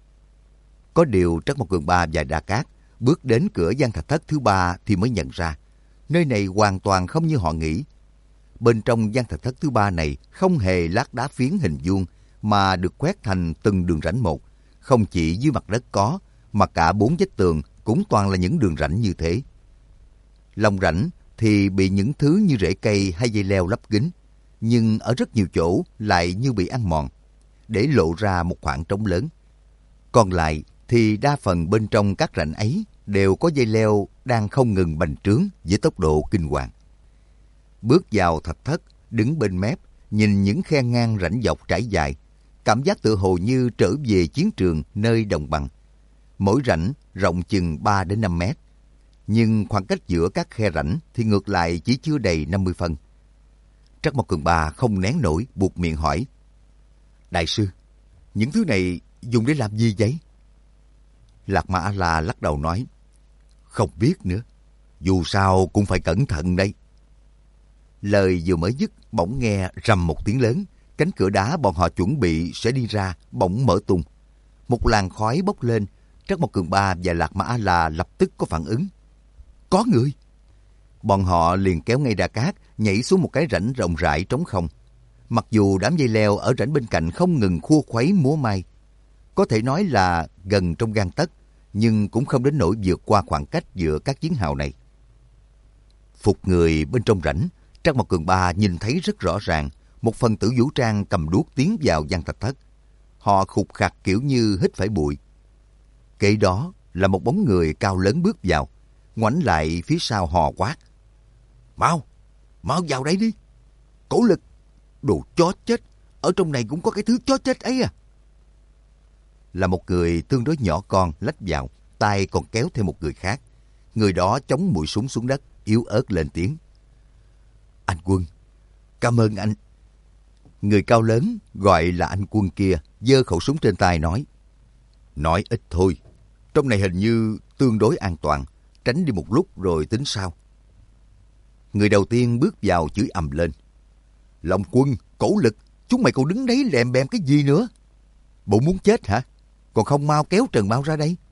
Có điều Trắc Mộc Cường Ba và Đa Cát bước đến cửa gian thạch thất thứ 3 thì mới nhận ra, nơi này hoàn toàn không như họ nghĩ. Bên trong gian thạch thất thứ 3 này không hề lát đá phiến hình vuông, mà được quét thành từng đường rãnh một. Không chỉ dưới mặt đất có, mà cả 4 vách tường cũng toàn là những đường rãnh như thế. Lòng rãnh thì bị những thứ như rễ cây hay dây leo lấp kín, nhưng ở rất nhiều chỗ lại như bị ăn mòn, để lộ ra một khoảng trống lớn. Còn lại thì đa phần bên trong các rãnh ấy đều có dây leo đang không ngừng bành trướng với tốc độ kinh hoàng. Bước vào thạch thất, đứng bên mép, nhìn những khe ngang rãnh dọc trải dài, cảm giác tự hồ như trở về chiến trường nơi đồng bằng. Mỗi rãnh rộng chừng 3 đến 5 mét, nhưng khoảng cách giữa các khe rãnh thì ngược lại chỉ chưa đầy 50 phân. Trắc Mộc Cường Ba không nén nổi, buột miệng hỏi: Đại sư, những thứ này dùng để làm gì vậy? Lạc Ma A-la lắc đầu nói: Không biết nữa, dù sao cũng phải cẩn thận đây. Lời vừa mới dứt, bỗng nghe rầm một tiếng lớn, cánh cửa đá bọn họ chuẩn bị sẽ đi ra bỗng mở tung. Một làn khói bốc lên, Trắc Mộc Cường Ba và Lạc Ma A-la lập tức có phản ứng. Có người! Bọn họ liền kéo ngay Đa Cát nhảy xuống một cái rãnh rộng rãi trống không. Mặc dù đám dây leo ở rãnh bên cạnh không ngừng khua khuấy múa may, có thể nói là gần trong gang tấc, nhưng cũng không đến nỗi vượt qua khoảng cách giữa các chiến hào này. Phục người bên trong rãnh, Trắc Mộc Cường Ba nhìn thấy rất rõ ràng một phần tử vũ trang cầm đuốc tiến vào gian thạch thất. Họ khục khặc kiểu như hít phải bụi. Kế đó là một bóng người cao lớn bước vào, ngoảnh lại phía sau hò quát: Mau, mau vào đây đi. Cổ Lực, đồ chó chết, ở trong này cũng có cái thứ chó chết ấy à. Là một người tương đối nhỏ con lách vào, tay còn kéo theo một người khác. Người đó chống mũi súng xuống đất, yếu ớt lên tiếng. Anh Quân, cảm ơn anh. Người cao lớn gọi là anh Quân kia giơ khẩu súng trên tay nói ít thôi, trong này hình như tương đối an toàn, tránh đi một lúc rồi tính sau. Người đầu tiên bước vào chửi ầm lên. Long Quân, Cổ Lực, chúng mày còn đứng đấy lèm bèm cái gì nữa? Bộ muốn chết hả? Còn không mau kéo Trần Mao ra đây.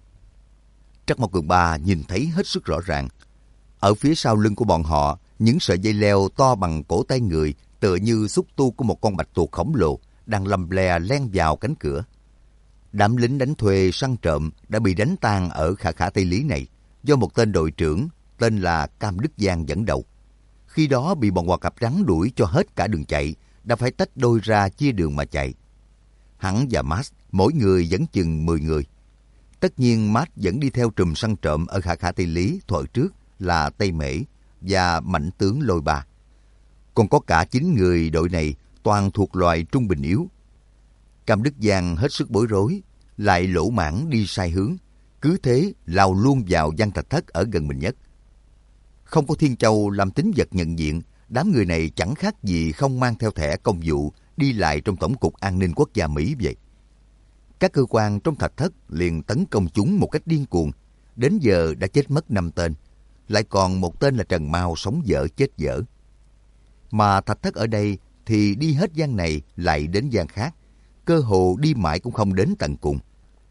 Trắc Mộc Cường Ba nhìn thấy hết sức rõ ràng. Ở phía sau lưng của bọn họ, những sợi dây leo to bằng cổ tay người tựa như xúc tu của một con bạch tuộc khổng lồ đang lầm lè len vào cánh cửa. Đám lính đánh thuê săn trộm đã bị đánh tan ở Khả Khả Tây Lý này do một tên đội trưởng tên là Cam Đức Giang dẫn đầu. Khi đó bị bọn Hoa Cạp Trắng đuổi cho hết cả đường chạy, đã phải tách đôi ra chia đường mà chạy. Hắn và Max mỗi người dẫn chừng 10 người. Tất nhiên Max vẫn đi theo trùm săn trộm ở Khả Khả Tây Lý thuở trước là Tây Mễ và Mạnh tướng Lôi Ba. Còn có cả 9 người đội này toàn thuộc loại trung bình yếu. Cam Đức Giang hết sức bối rối, lại lỗ mãng đi sai hướng, cứ thế lao luôn vào Giang Thạch Thất ở gần mình nhất. Không có Thiên Châu làm tính vật nhận diện, đám người này chẳng khác gì không mang theo thẻ công vụ đi lại trong Tổng cục An ninh Quốc gia Mỹ vậy. Các cơ quan trong Thạch Thất liền tấn công chúng một cách điên cuồng, đến giờ đã chết mất 5 tên, lại còn một tên là Trần Mao sống dở chết dở. Mà Thạch Thất ở đây thì đi hết gian này lại đến gian khác, cơ hồ đi mãi cũng không đến tận cùng.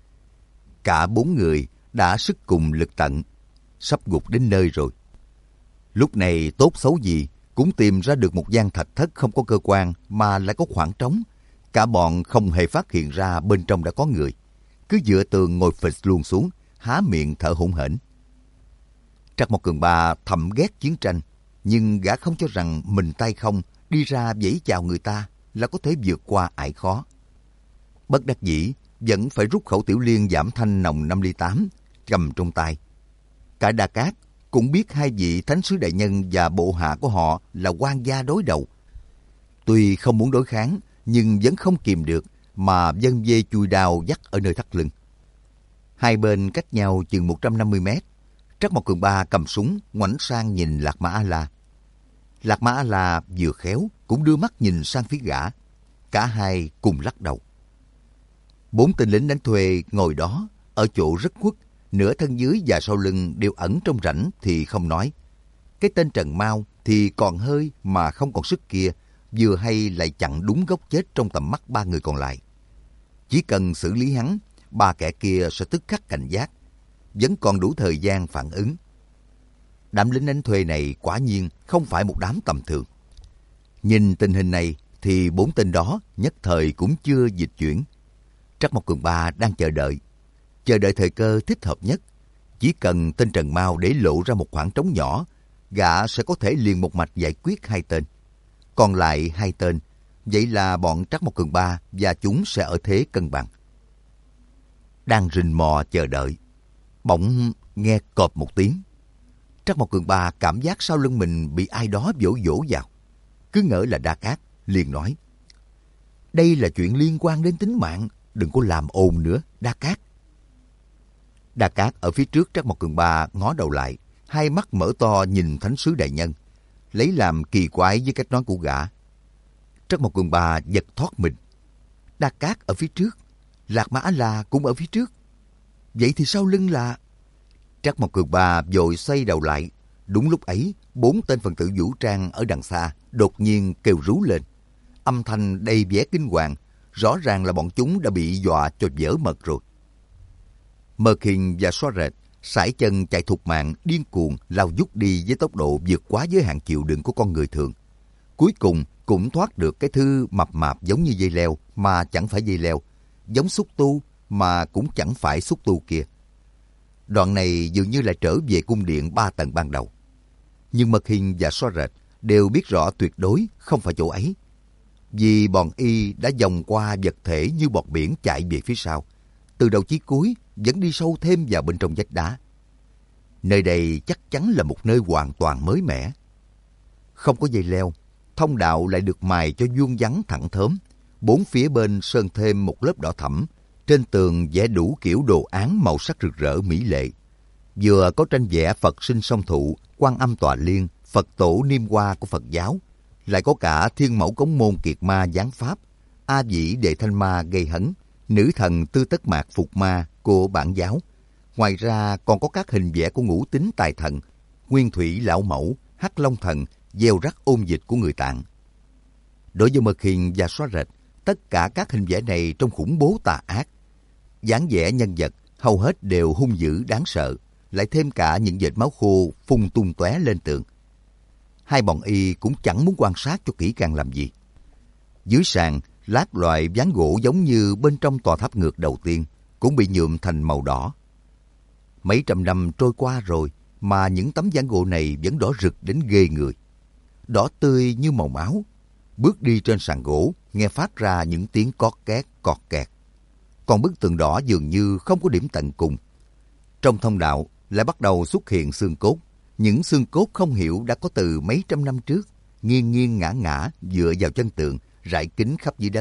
Cả 4 người đã sức cùng lực tận, sắp gục đến nơi rồi. Lúc này tốt xấu gì cũng tìm ra được một gian thạch thất không có cơ quan mà lại có khoảng trống. Cả bọn không hề phát hiện ra bên trong đã có người, cứ dựa tường ngồi phịch luôn xuống, há miệng thở hổn hển. Trắc Mộc Cường Ba thầm ghét chiến tranh, nhưng gã không cho rằng mình tay không đi ra vẫy chào người ta là có thể vượt qua ải khó. Bất đắc dĩ vẫn phải rút khẩu tiểu liên giảm thanh nòng 5 ly 8 cầm trong tay. Cả Đa Cát cũng biết hai vị thánh sứ đại nhân và bộ hạ của họ là quan gia đối đầu. Tuy không muốn đối kháng, nhưng vẫn không kìm được mà vân vê chui đao dắt ở nơi thắt lưng. Hai bên cách nhau chừng 150 mét. Trắc Mộc Cường Ba cầm súng ngoảnh sang nhìn Lạc Mã A-la. Lạc Mã A-la vừa khéo cũng đưa mắt nhìn sang phía gã. Cả hai cùng lắc đầu. 4 tên lính đánh thuê ngồi đó ở chỗ rất khuất, nửa thân dưới và sau lưng đều ẩn trong rãnh thì không nói. Cái tên Trần Mao thì còn hơi mà không còn sức kia, vừa hay lại chặn đúng góc chết trong tầm mắt 3 người còn lại. Chỉ cần xử lý hắn, 3 kẻ kia sẽ tức khắc cảnh giác, vẫn còn đủ thời gian phản ứng. Đám lính đánh thuê này quả nhiên không phải một đám tầm thường. Nhìn tình hình này thì 4 tên đó nhất thời cũng chưa dịch chuyển. Trắc Mộc Cường Ba đang chờ đợi thời cơ thích hợp nhất. Chỉ cần tên Trần Mao để lộ ra một khoảng trống nhỏ, gã sẽ có thể liền một mạch giải quyết 2 tên. Còn lại 2 tên, vậy là bọn Trắc Mộc Cường Ba và chúng sẽ ở thế cân bằng. Đang rình mò chờ đợi, bỗng nghe cộp một tiếng. Trắc Mộc Cường Ba cảm giác sau lưng mình bị ai đó vỗ vỗ vào. Cứ ngỡ là Đa Cát, liền nói: đây là chuyện liên quan đến tính mạng, đừng có làm ồn nữa, Đa Cát. Đa Cát ở phía trước Trắc Mộc Cường Ba ngó đầu lại, hai mắt mở to nhìn thánh sứ đại nhân, lấy làm kỳ quái với cách nói của gã. Trắc Mộc Cường Ba giật thoát mình. Đa Cát ở phía trước, Lạc Mã A-la cũng ở phía trước. Vậy thì sau lưng là... Trắc Mộc Cường Ba vội xoay đầu lại. Đúng lúc ấy, 4 tên phần tử vũ trang ở đằng xa đột nhiên kêu rú lên. Âm thanh đầy vẻ kinh hoàng, rõ ràng là bọn chúng đã bị dọa cho vỡ mật rồi. Mơ Khinh và Xóa Rệt sải chân chạy thục mạng điên cuồng lao vút đi với tốc độ vượt quá giới hạn chịu đựng của con người thường. Cuối cùng cũng thoát được cái thứ mập mạp giống như dây leo mà chẳng phải dây leo, giống xúc tu mà cũng chẳng phải xúc tu kia. Đoạn này dường như là trở về cung điện 3 tầng ban đầu. Nhưng Mơ Khinh và Xóa Rệt đều biết rõ tuyệt đối không phải chỗ ấy, vì bọn y đã vòng qua vật thể như bọt biển chạy về phía sau, từ đầu chí cuối vẫn đi sâu thêm vào bên trong vách đá. Nơi đây chắc chắn là một nơi hoàn toàn mới mẻ. Không có dây leo, thông đạo lại được mài cho vuông vắn thẳng thớm. Bốn phía bên sơn thêm một lớp đỏ thẫm. Trên tường vẽ đủ kiểu đồ án màu sắc rực rỡ mỹ lệ. Vừa có tranh vẽ Phật sinh song thụ, Quan Âm Tọa Liên, Phật tổ Niêm Hoa của Phật giáo. Lại có cả Thiên Mẫu Cống Môn Kiệt Ma giáng pháp, A Dĩ Đệ Thanh Ma gây hấn, Nữ Thần Tư Tất Mạc Phục Ma của Bản giáo. Ngoài ra còn có các hình vẽ của Ngũ Tính Tài Thần, Nguyên Thủy Lão Mẫu, Hắc Long Thần, gieo rắc ôn dịch của người Tạng. Đối với Mơ Khiên và Xóa Rệt, tất cả các hình vẽ này trông khủng bố tà ác. Dáng vẻ nhân vật hầu hết đều hung dữ đáng sợ, lại thêm cả những vệt máu khô phun tung tóe lên tường. Hai bọn y cũng chẳng muốn quan sát cho kỹ càng làm gì. Dưới sàn, lát loại ván gỗ giống như bên trong tòa tháp ngược đầu tiên cũng bị nhuộm thành màu đỏ. Mấy trăm năm trôi qua rồi mà những tấm ván gỗ này vẫn đỏ rực đến ghê người. Đỏ tươi như màu máu. Bước đi trên sàn gỗ, nghe phát ra những tiếng cót két, cọt kẹt. Còn bức tường đỏ dường như không có điểm tận cùng. Trong thông đạo lại bắt đầu xuất hiện xương cốt. Những xương cốt không hiểu đã có từ mấy trăm năm trước, nghiêng nghiêng ngã ngã dựa vào chân tường, rải kín khắp dưới đất.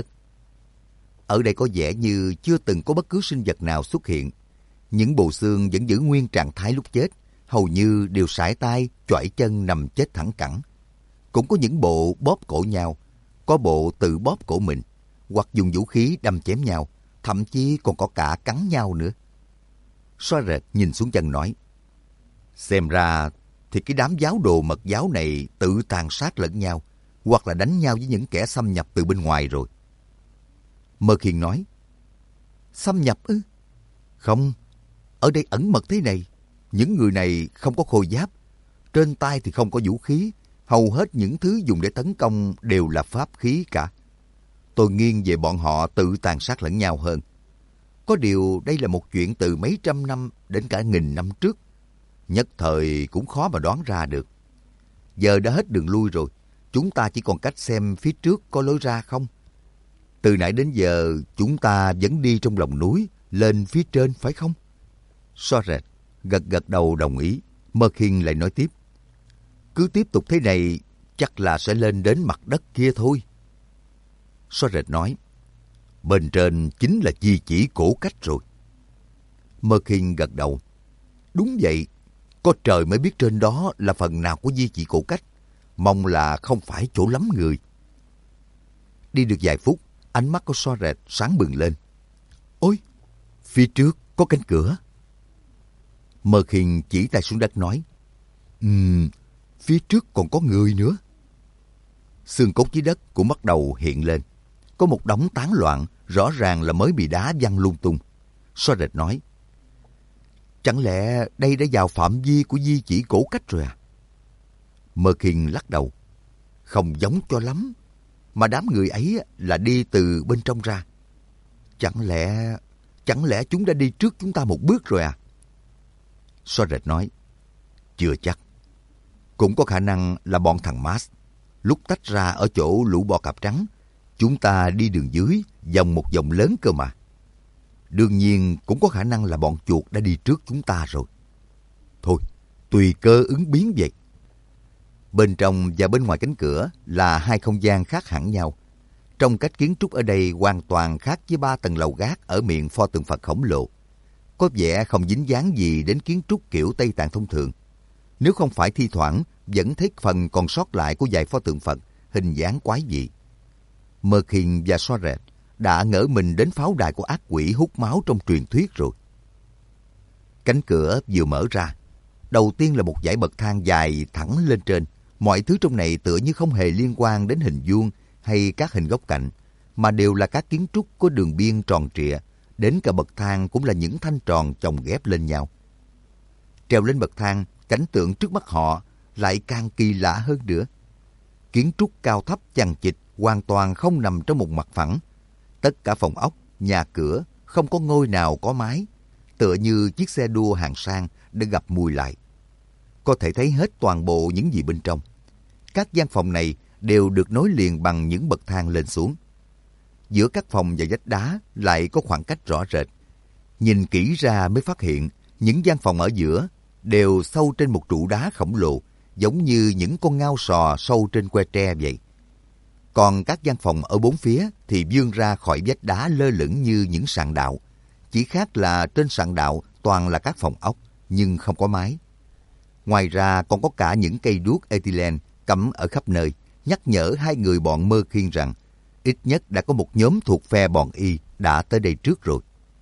Ở đây có vẻ như chưa từng có bất cứ sinh vật nào xuất hiện. Những bộ xương vẫn giữ nguyên trạng thái lúc chết, hầu như đều sải tay, choải chân nằm chết thẳng cẳng. Cũng có những bộ bóp cổ nhau, có bộ tự bóp cổ mình, hoặc dùng vũ khí đâm chém nhau, thậm chí còn có cả cắn nhau nữa. Xóa Rệt nhìn xuống chân nói, xem ra thì cái đám giáo đồ Mật giáo này tự tàn sát lẫn nhau, hoặc là đánh nhau với những kẻ xâm nhập từ bên ngoài rồi. Mơ Khiên nói, xâm nhập ư? Không, ở đây ẩn mật thế này, những người này không có khôi giáp, trên tay thì không có vũ khí, hầu hết những thứ dùng để tấn công đều là pháp khí cả. Tôi nghiêng về bọn họ tự tàn sát lẫn nhau hơn. Có điều đây là một chuyện từ mấy trăm năm đến cả nghìn năm trước. Nhất thời cũng khó mà đoán ra được. Giờ đã hết đường lui rồi, chúng ta chỉ còn cách xem phía trước có lối ra không. Từ nãy đến giờ chúng ta vẫn đi trong lòng núi, lên phía trên phải không? Xóa Rệt gật gật đầu đồng ý. Mơ Khiên lại nói tiếp, cứ tiếp tục thế này chắc là sẽ lên đến mặt đất kia thôi. Xóa Rệt nói, bên trên chính là di chỉ cổ cách rồi. Mơ Khiên gật đầu, đúng vậy, có trời mới biết trên đó là phần nào của di chỉ cổ cách, mong là không phải chỗ lắm người. Đi được vài phút, ánh mắt của Xóa Rệt sáng bừng lên. Ôi, phía trước có cánh cửa. Mơ Khiên chỉ tay xuống đất nói, phía trước còn có người nữa. Xương cốt dưới đất cũng bắt đầu hiện lên. Có một đống tán loạn, rõ ràng là mới bị đá văng lung tung. Xóa Rệt nói, chẳng lẽ đây đã vào phạm vi của di chỉ cổ cách rồi à? Mơ Khiên lắc đầu, không giống cho lắm, mà đám người ấy là đi từ bên trong ra. Chẳng lẽ chúng đã đi trước chúng ta một bước rồi à? Xóa Rệt nói, chưa chắc. Cũng có khả năng là bọn thằng Mas. Lúc tách ra ở chỗ lũ bò cạp trắng, chúng ta đi đường dưới, vòng một vòng lớn cơ mà. Đương nhiên cũng có khả năng là bọn chuột đã đi trước chúng ta rồi. Thôi, tùy cơ ứng biến vậy. Bên trong và bên ngoài cánh cửa là hai không gian khác hẳn nhau. Trong cách kiến trúc ở đây hoàn toàn khác với 3 tầng lầu gác ở miệng pho tượng Phật khổng lồ. Có vẻ không dính dáng gì đến kiến trúc kiểu Tây Tạng thông thường. Nếu không phải thi thoảng vẫn thấy phần còn sót lại của vài pho tượng Phật hình dáng quái dị. Mơ Khiên và Xóa Rệt đã ngỡ mình đến pháo đài của ác quỷ hút máu trong truyền thuyết rồi. Cánh cửa vừa mở ra, đầu tiên là một dãy bậc thang dài thẳng lên trên. Mọi thứ trong này tựa như không hề liên quan đến hình vuông hay các hình góc cạnh, mà đều là các kiến trúc có đường biên tròn trịa, đến cả bậc thang cũng là những thanh tròn chồng ghép lên nhau. Trèo lên bậc thang, cảnh tượng trước mắt họ lại càng kỳ lạ hơn nữa. Kiến trúc cao thấp chằng chịt, hoàn toàn không nằm trong một mặt phẳng. Tất cả phòng ốc, nhà cửa không có ngôi nào có mái, tựa như chiếc xe đua hạng sang đã gặp mùi lại. Có thể thấy hết toàn bộ những gì bên trong. Các gian phòng này đều được nối liền bằng những bậc thang lên xuống. Giữa các phòng và vách đá lại có khoảng cách rõ rệt. Nhìn kỹ ra mới phát hiện những gian phòng ở giữa đều sâu trên một trụ đá khổng lồ, giống như những con ngao sò sâu trên que tre vậy. Còn các gian phòng ở bốn phía thì vươn ra khỏi vách đá lơ lửng như những sàn đạo. Chỉ khác là trên sàn đạo toàn là các phòng ốc, nhưng không có mái. Ngoài ra còn có cả những cây đuốc ethylene cắm ở khắp nơi, nhắc nhở hai người bọn Mơ Khiên rằng ít nhất đã có một nhóm thuộc phe bọn Y đã tới đây trước rồi.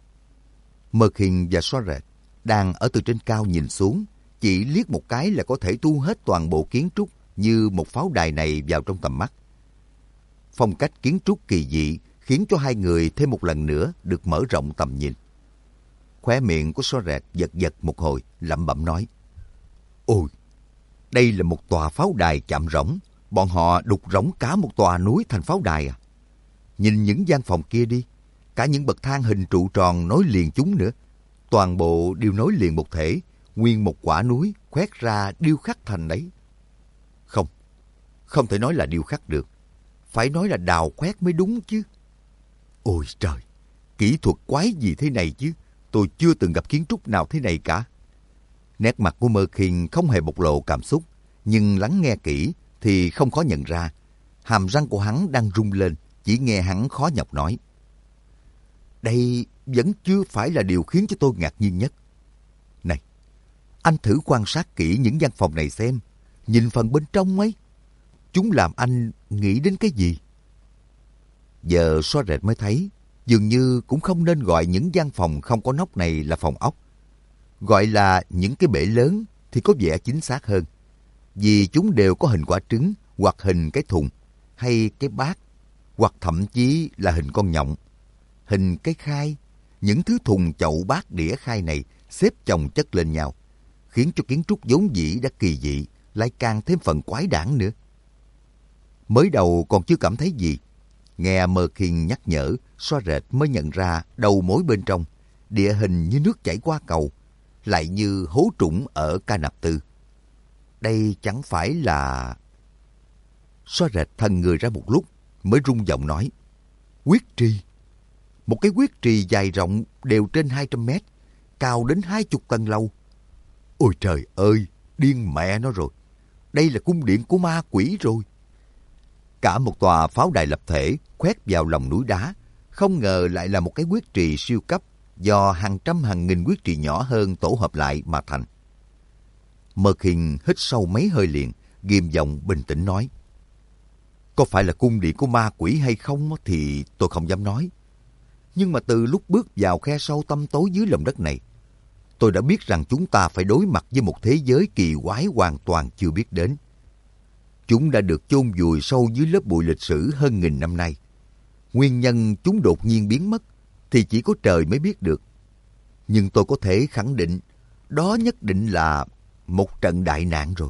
Mơ Khiên và Soaret đang ở từ trên cao nhìn xuống, chỉ liếc một cái là có thể thu hết toàn bộ kiến trúc như một pháo đài này vào trong tầm mắt. Phong cách kiến trúc kỳ dị khiến cho hai người thêm một lần nữa được mở rộng tầm nhìn. Khóe miệng của Soaret giật giật một hồi, lẩm bẩm nói: Ôi, đây là một tòa pháo đài chạm rỗng. Bọn họ đục rỗng cả một tòa núi thành pháo đài à? Nhìn những gian phòng kia đi, cả những bậc thang hình trụ tròn nối liền chúng nữa. Toàn bộ đều nối liền một thể, nguyên một quả núi khoét ra điêu khắc thành đấy. Không, không thể nói là điêu khắc được. Phải nói là đào khoét mới đúng chứ. Ôi trời, kỹ thuật quái gì thế này chứ? Tôi chưa từng gặp kiến trúc nào thế này cả. Nét mặt của Mơ Khiên không hề bộc lộ cảm xúc, nhưng lắng nghe kỹ thì không khó nhận ra. Hàm răng của hắn đang rung lên, chỉ nghe hắn khó nhọc nói: Đây vẫn chưa phải là điều khiến cho tôi ngạc nhiên nhất. Này, anh thử quan sát kỹ những gian phòng này xem, nhìn phần bên trong ấy. Chúng làm anh nghĩ đến cái gì? Giờ Soaret mới thấy, dường như cũng không nên gọi những gian phòng không có nóc này là phòng ốc. Gọi là những cái bể lớn thì có vẻ chính xác hơn. Vì chúng đều có hình quả trứng, hoặc hình cái thùng, hay cái bát, hoặc thậm chí là hình con nhộng, hình cái khai. Những thứ thùng, chậu, bát, đĩa, khai này xếp chồng chất lên nhau, khiến cho kiến trúc vốn dĩ đã kỳ dị, lại càng thêm phần quái đản nữa. Mới đầu còn chưa cảm thấy gì. Nghe Mơ Khiên nhắc nhở, Soaret mới nhận ra đầu mối bên trong, địa hình như nước chảy qua cầu, lại như hố trũng ở Ca Nạp Tư. Đây chẳng phải là... Soaret thần người ra một lúc, mới rung giọng nói: Huyết trì. Một cái huyết trì dài rộng đều trên 200 mét, cao đến 20 tầng lầu. Ôi trời ơi, điên mẹ nó rồi. Đây là cung điện của ma quỷ rồi. Cả một tòa pháo đài lập thể khoét vào lòng núi đá, không ngờ lại là một cái huyết trì siêu cấp do hàng trăm hàng nghìn huyết trì nhỏ hơn tổ hợp lại mà thành. Mơ Khiên hít sâu mấy hơi liền, ghim giọng bình tĩnh nói: Có phải là cung điện của ma quỷ hay không thì tôi không dám nói. Nhưng mà từ lúc bước vào khe sâu tăm tối dưới lòng đất này, tôi đã biết rằng chúng ta phải đối mặt với một thế giới kỳ quái hoàn toàn chưa biết đến. Chúng đã được chôn vùi sâu dưới lớp bụi lịch sử hơn nghìn năm nay. Nguyên nhân chúng đột nhiên biến mất thì chỉ có trời mới biết được. Nhưng tôi có thể khẳng định, đó nhất định là một trận đại nạn rồi.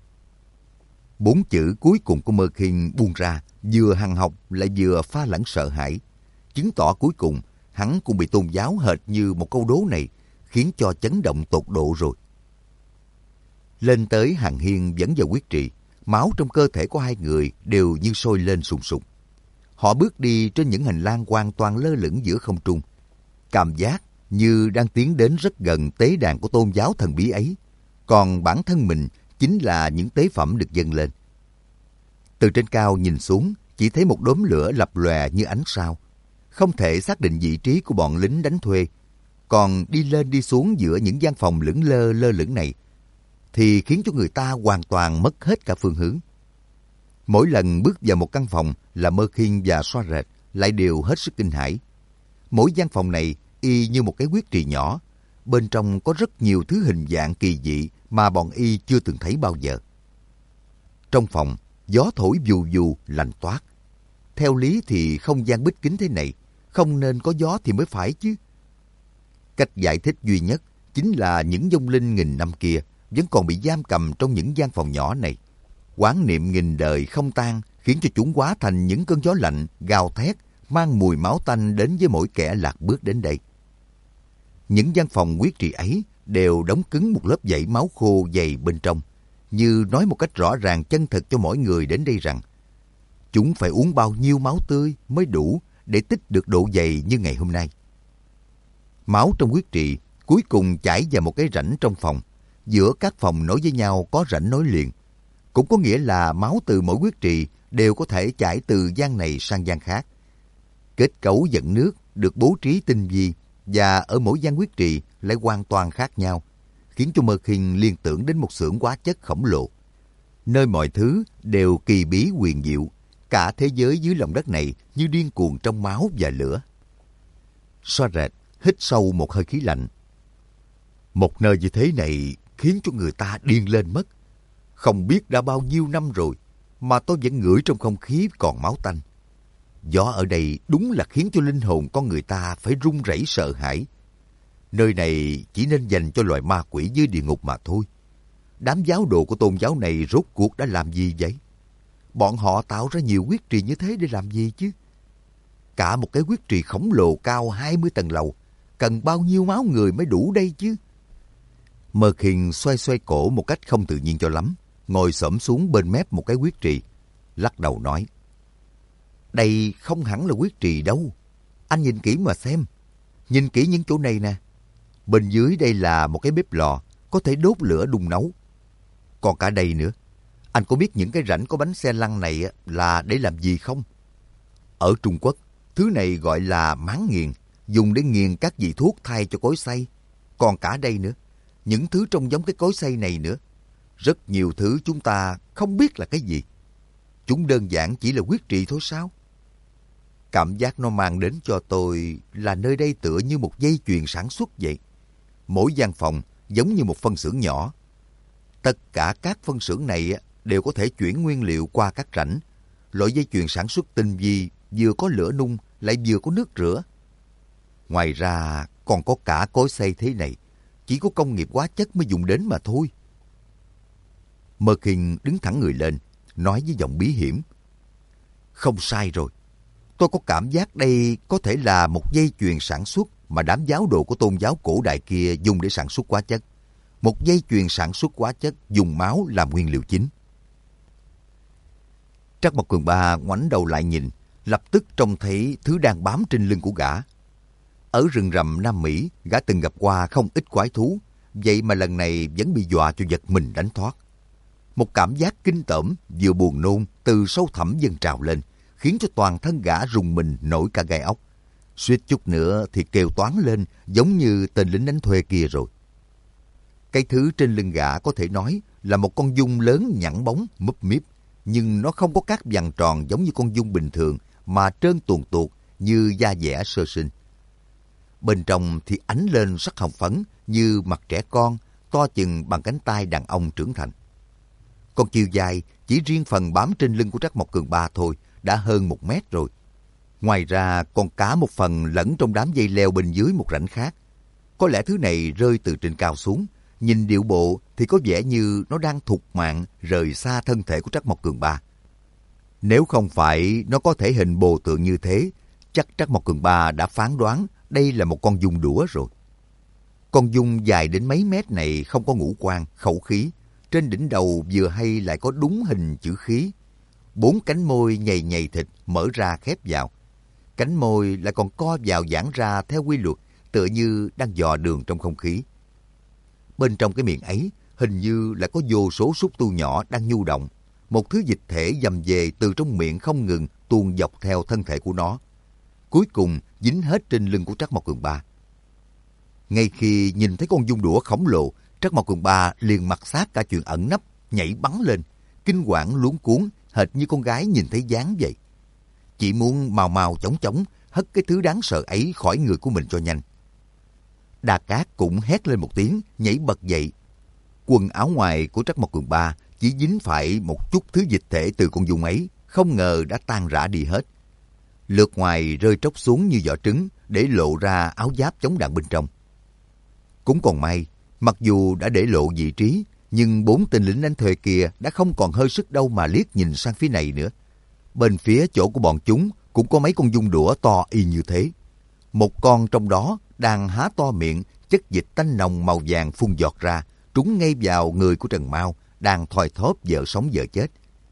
4 chữ cuối cùng của Mơ Khiên buông ra, vừa hằn học lại vừa pha lẫn sợ hãi. Chứng tỏ cuối cùng, hắn cũng bị tôn giáo hệt như một câu đố này, khiến cho chấn động tột độ rồi. Lên tới hàng hiên vẫn vào huyết trì, máu trong cơ thể của hai người đều như sôi lên sùng sục. Họ bước đi trên những hành lang hoàn toàn lơ lửng giữa không trung. Cảm giác như đang tiến đến rất gần tế đàn của tôn giáo thần bí ấy. Còn bản thân mình chính là những tế phẩm được dâng lên. Từ trên cao nhìn xuống, chỉ thấy một đốm lửa lập lòe như ánh sao. Không thể xác định vị trí của bọn lính đánh thuê. Còn đi lên đi xuống giữa những gian phòng lững lơ lửng này, thì khiến cho người ta hoàn toàn mất hết cả phương hướng. Mỗi lần bước vào một căn phòng là Mơ Khiên và Soaret lại đều hết sức kinh hãi. Mỗi gian phòng này y như một cái huyết trì nhỏ, bên trong có rất nhiều thứ hình dạng kỳ dị mà bọn y chưa từng thấy bao giờ. Trong phòng, gió thổi vù vù lạnh toát. Theo lý thì không gian bích kính thế này, không nên có gió thì mới phải chứ. Cách giải thích duy nhất chính là những vong linh nghìn năm kia vẫn còn bị giam cầm trong những gian phòng nhỏ này. Oán niệm nghìn đời không tan, khiến cho chúng hóa thành những cơn gió lạnh, gào thét, mang mùi máu tanh đến với mỗi kẻ lạc bước đến đây. Những gian phòng huyết trì ấy đều đóng cứng một lớp dãy máu khô dày bên trong, như nói một cách rõ ràng chân thực cho mỗi người đến đây rằng chúng phải uống bao nhiêu máu tươi mới đủ để tích được độ dày như ngày hôm nay. Máu trong huyết trì cuối cùng chảy vào một cái rãnh trong phòng. Giữa các phòng nối với nhau có rãnh nối liền, cũng có nghĩa là máu từ mỗi huyết trì đều có thể chảy từ gian này sang gian khác. Kết cấu dẫn nước được bố trí tinh vi và ở mỗi gian huyết trì lại hoàn toàn khác nhau, khiến cho Merkin liên tưởng đến một xưởng hóa chất khổng lồ, nơi mọi thứ đều kỳ bí huyền diệu, cả thế giới dưới lòng đất này như điên cuồng trong máu và lửa. Soaret hít sâu một hơi khí lạnh. Một nơi như thế này khiến cho người ta điên lên mất. Không biết đã bao nhiêu năm rồi mà tôi vẫn ngửi trong không khí còn máu tanh. Gió ở đây đúng là khiến cho linh hồn con người ta phải run rẩy sợ hãi. Nơi này chỉ nên dành cho loài ma quỷ dưới địa ngục mà thôi. Đám giáo đồ của tôn giáo này rốt cuộc đã làm gì vậy? Bọn họ tạo ra nhiều huyết trì như thế để làm gì chứ? Cả một cái huyết trì khổng lồ cao 20 tầng lầu, cần bao nhiêu máu người mới đủ đây chứ? Merkin xoay xoay cổ một cách không tự nhiên cho lắm, ngồi xổm xuống bên mép một cái huyết trì, lắc đầu nói: Đây không hẳn là huyết trì đâu. Anh nhìn kỹ mà xem. Nhìn kỹ những chỗ này nè. Bên dưới đây là một cái bếp lò, có thể đốt lửa đun nấu. Còn cả đây nữa. Anh có biết những cái rãnh có bánh xe lăn này là để làm gì không? Ở Trung Quốc, thứ này gọi là máng nghiền, dùng để nghiền các vị thuốc thay cho cối xay. Còn cả đây nữa, những thứ trông giống cái cối xay này nữa. Rất nhiều thứ chúng ta không biết là cái gì. Chúng đơn giản chỉ là huyết trì thôi sao? Cảm giác nó mang đến cho tôi là nơi đây tựa như một dây chuyền sản xuất vậy. Mỗi gian phòng giống như một phân xưởng nhỏ. Tất cả các phân xưởng này đều có thể chuyển nguyên liệu qua các rãnh. Loại dây chuyền sản xuất tinh vi, vừa có lửa nung lại vừa có nước rửa. Ngoài ra còn có cả cối xay thế này. Chỉ có công nghiệp hóa chất mới dùng đến mà thôi. Merkin đứng thẳng người lên, nói với giọng bí hiểm: Không sai rồi. Tôi có cảm giác đây có thể là một dây chuyền sản xuất mà đám giáo đồ của tôn giáo cổ đại kia dùng để sản xuất hóa chất. Một dây chuyền sản xuất hóa chất dùng máu làm nguyên liệu chính. Trắc Mộc Cường Ba ngoảnh đầu lại nhìn, lập tức trông thấy thứ đang bám trên lưng của gã. Ở rừng rậm Nam Mỹ, gã từng gặp qua không ít quái thú, vậy mà lần này vẫn bị dọa cho giật mình đánh thoát. Một cảm giác kinh tởm vừa buồn nôn từ sâu thẳm dâng trào lên, khiến cho toàn thân gã rùng mình nổi cả gai ốc. Suýt chút nữa thì kêu toáng lên giống như tên lính đánh thuê kia rồi. Cái thứ trên lưng gã có thể nói là một con giun lớn nhẵn bóng múp míp, nhưng nó không có các vằn tròn giống như con giun bình thường mà trơn tuồn tuột như da dẻ sơ sinh. Bên trong thì ánh lên sắc hồng phấn như mặt trẻ con, to chừng bằng cánh tay đàn ông trưởng thành. Con chiều dài chỉ riêng phần bám trên lưng của Trắc Mộc Cường Ba thôi đã hơn 1 mét rồi. Ngoài ra còn cả một phần lẫn trong đám dây leo bên dưới một rãnh khác. Có lẽ thứ này rơi từ trên cao xuống, nhìn điệu bộ thì có vẻ như nó đang thục mạng rời xa thân thể của Trắc Mộc Cường Ba. Nếu không phải nó có thể hình bồ tượng như thế, chắc Trắc Mộc Cường Ba đã phán đoán đây là một con giun đũa rồi. Con giun dài đến mấy mét này không có ngũ quan, khẩu khí. Trên đỉnh đầu vừa hay lại có đúng hình chữ khí. 4 cánh môi nhầy nhầy thịt mở ra khép vào. Cánh môi lại còn co vào giãn ra theo quy luật, tựa như đang dò đường trong không khí. Bên trong cái miệng ấy, hình như là có vô số xúc tu nhỏ đang nhu động. Một thứ dịch thể dầm về từ trong miệng không ngừng tuôn dọc theo thân thể của nó. Cuối cùng dính hết trên lưng của Trắc Mộc Cường Ba. Ngay khi nhìn thấy con giun đũa khổng lồ, Trắc Mộc Cường Ba liền mặc xác cả chuyện ẩn nấp, nhảy bắn lên, kinh quản luống cuống, hệt như con gái nhìn thấy gián vậy. Chỉ muốn mau mau chóng chóng hất cái thứ đáng sợ ấy khỏi người của mình cho nhanh. Đa Cát cũng hét lên một tiếng, nhảy bật dậy. Quần áo ngoài của Trắc Mộc Cường Ba chỉ dính phải một chút thứ dịch thể từ con giun ấy, không ngờ đã tan rã đi hết. Lượt ngoài rơi tróc xuống như vỏ trứng để lộ ra áo giáp chống đạn bên trong. Cũng còn may, mặc dù đã để lộ vị trí, nhưng 4 tên lính đánh thuê kia đã không còn hơi sức đâu mà liếc nhìn sang phía này nữa. Bên phía chỗ của bọn chúng cũng có mấy con giun đũa to y như thế. Một con trong đó đang há to miệng, chất dịch tanh nồng màu vàng phun giọt ra, trúng ngay vào người của Trần Mao, đang thoi thóp vợ sống vợ chết.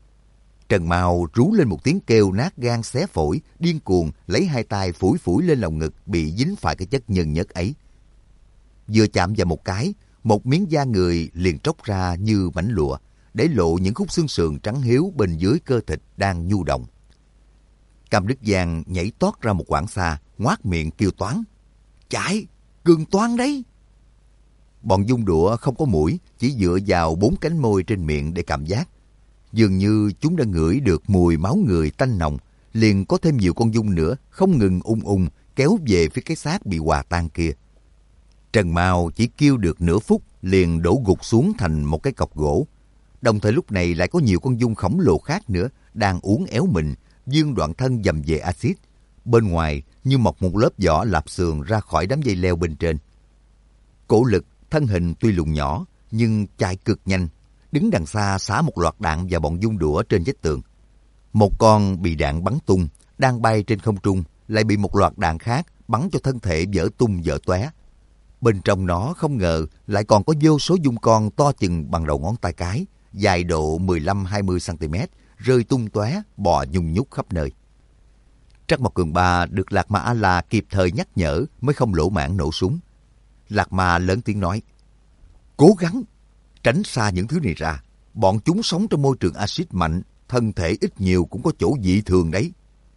Trần Mao rú lên một tiếng kêu nát gan xé phổi, điên cuồng lấy 2 tay phủi phủi lên lồng ngực bị dính phải cái chất nhân nhất ấy. Vừa chạm vào một cái, một miếng da người liền tróc ra như mảnh lụa, để lộ những khúc xương sườn trắng hiếu bên dưới cơ thịt đang nhu động. Cam Đức Giang nhảy toát ra một quãng xa, ngoác miệng kêu toáng. Chạy, Cường toán đấy! Bọn dung đũa không có mũi, chỉ dựa vào 4 cánh môi trên miệng để cảm giác. Dường như chúng đã ngửi được mùi máu người tanh nồng, liền có thêm nhiều con dung nữa không ngừng kéo về phía cái xác bị hòa tan kia. Trần Mao chỉ kêu được nửa phút liền đổ gục xuống thành một cái cọc gỗ. Đồng thời lúc này lại có nhiều con dung khổng lồ khác nữa đang uốn éo mình, vươn đoạn thân dầm về axit. Bên ngoài như mọc một lớp vỏ lạp xương ra khỏi đám dây leo bên trên. Cổ Lực thân hình tuy lùn nhỏ nhưng chạy cực nhanh, đứng đằng xa xả một loạt đạn vào bọn dung đũa trên vách tường. Một con bị đạn bắn tung, đang bay trên không trung, lại bị một loạt đạn khác bắn cho thân thể vỡ tung vỡ tóe. Bên trong nó không ngờ lại còn có vô số dung con to chừng bằng đầu ngón tay cái, dài độ 15-20 cm, rơi tung tóe, bò nhung nhúc khắp nơi. Trắc Mộc Cường Ba được Lạc Ma A-la kịp thời nhắc nhở mới không lỗ mãng nổ súng. Lạc Ma lớn tiếng nói, cố gắng, tránh xa những thứ này ra. Bọn chúng sống trong môi trường axit mạnh, thân thể ít nhiều cũng có chỗ dị thường đấy.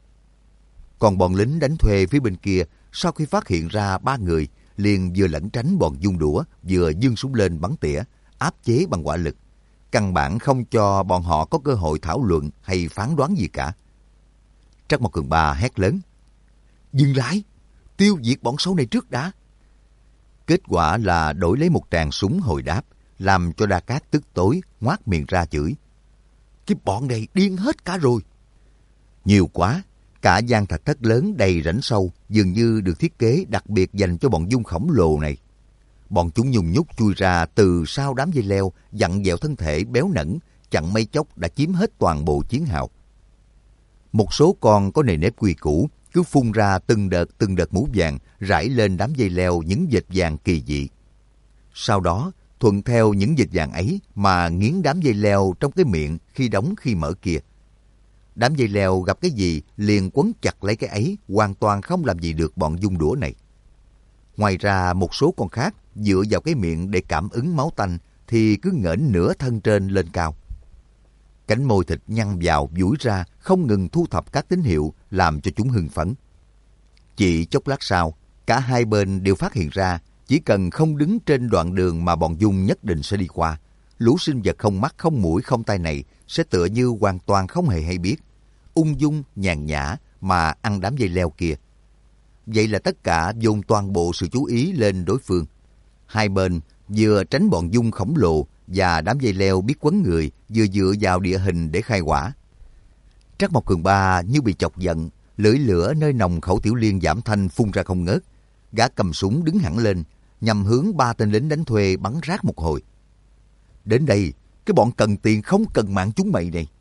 Còn bọn lính đánh thuê phía bên kia, sau khi phát hiện ra 3 người, liền vừa lẩn tránh bọn dung đũa, vừa giương súng lên bắn tỉa, áp chế bằng hỏa lực. Căn bản không cho bọn họ có cơ hội thảo luận hay phán đoán gì cả. Trắc Mộc Cường Ba hét lớn, dừng lại, tiêu diệt bọn xấu này trước đã. Kết quả là đổi lấy một tràng súng hồi đáp, làm cho Đa Cát tức tối, ngoác miệng ra chửi. Cái bọn này điên hết cả rồi. Nhiều quá, cả gian thạch thất lớn đầy rãnh sâu, dường như được thiết kế đặc biệt dành cho bọn dung khổng lồ này. Bọn chúng nhung nhúc chui ra từ sau đám dây leo, vặn vẹo thân thể béo nẫn, chẳng mấy chốc đã chiếm hết toàn bộ chiến hào. Một số con có nề nếp quy củ, cứ phun ra từng đợt mũ vàng rải lên đám dây leo những vệt vàng kỳ dị. Sau đó, thuận theo những vệt vàng ấy mà nghiến đám dây leo trong cái miệng khi đóng khi mở kia. Đám dây leo gặp cái gì liền quấn chặt lấy cái ấy, hoàn toàn không làm gì được bọn dung đũa này. Ngoài ra một số con khác dựa vào cái miệng để cảm ứng máu tanh thì cứ ngẩng nửa thân trên lên cao. Cánh môi thịt nhăn vào duỗi ra không ngừng thu thập các tín hiệu làm cho chúng hưng phấn. Chỉ chốc lát sau, cả hai bên đều phát hiện ra chỉ cần không đứng trên đoạn đường mà bọn dung nhất định sẽ đi qua, lũ sinh vật không mắt không mũi không tai này sẽ tựa như hoàn toàn không hề hay biết, ung dung nhàn nhã mà ăn đám dây leo kia. Vậy là tất cả dồn toàn bộ sự chú ý lên đối phương. Hai bên vừa tránh bọn dung khổng lồ và đám dây leo biết quấn người, vừa dựa vào địa hình để khai hỏa. Trắc Mộc Cường Ba như bị chọc giận, lưỡi lửa nơi nòng khẩu tiểu liên giảm thanh phun ra không ngớt. Gã cầm súng đứng hẳn lên, nhằm hướng 3 tên lính đánh thuê bắn rát một hồi. Đến đây, cái bọn cần tiền không cần mạng chúng mày này.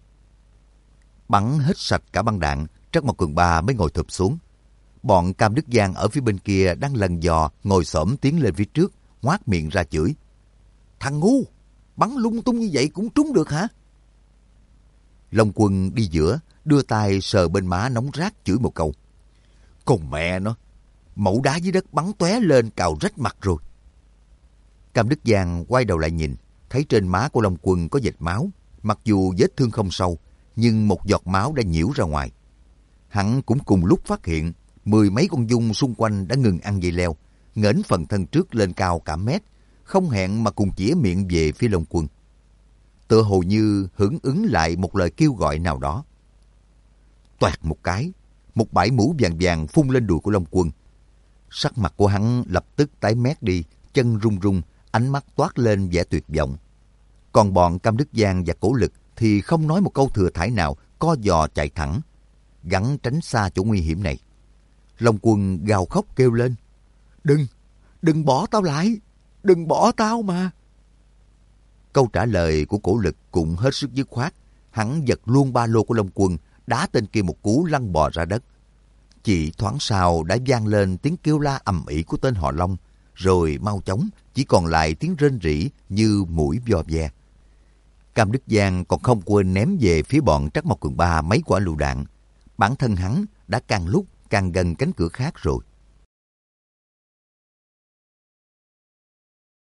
Bắn hết sạch cả băng đạn, Trắc Mộc Cường Ba mới ngồi thụp xuống. Bọn Cam Đức Giang ở phía bên kia đang lần dò ngồi xổm tiến lên phía trước, ngoác miệng ra chửi. Thằng ngu, bắn lung tung như vậy cũng trúng được hả? Long Quân đi giữa, đưa tay sờ bên má nóng rát chửi một câu. Con mẹ nó, mẩu đá dưới đất bắn tóe lên cào rách mặt rồi. Cam Đức Giang quay đầu lại nhìn, thấy trên má của Long Quân có vệt máu, mặc dù vết thương không sâu, nhưng một giọt máu đã nhiễu ra ngoài. Hắn cũng cùng lúc phát hiện 10 mấy con dung xung quanh đã ngừng ăn dây leo, ngẩng phần thân trước lên cao cả mét, không hẹn mà cùng chĩa miệng về phía Long Quân. Tựa hồ như hưởng ứng lại một lời kêu gọi nào đó. Toẹt một cái, một bãi mũ vàng vàng phun lên đùi của Long Quân. Sắc mặt của hắn lập tức tái mét đi, chân run run, ánh mắt toát lên vẻ tuyệt vọng. Còn bọn Cam Đức Giang và Cổ Lực thì không nói một câu thừa thãi nào, co giò chạy thẳng, gắng tránh xa chỗ nguy hiểm này. Long Quân gào khóc kêu lên. Đừng bỏ tao lại, đừng bỏ tao mà. Câu trả lời của Cổ Lực cũng hết sức dứt khoát. Hắn giật luôn ba lô của Long Quân, đá tên kia một cú lăn bò ra đất. Chỉ thoáng sau đã vang lên tiếng kêu la ầm ĩ của tên họ Long, rồi mau chóng chỉ còn lại tiếng rên rỉ như mũi vo ve. Cam Đức Giang còn không quên ném về phía bọn Trắc Mộc Cường Ba mấy quả lựu đạn. Bản thân hắn đã càng lúc càng gần cánh cửa khác rồi.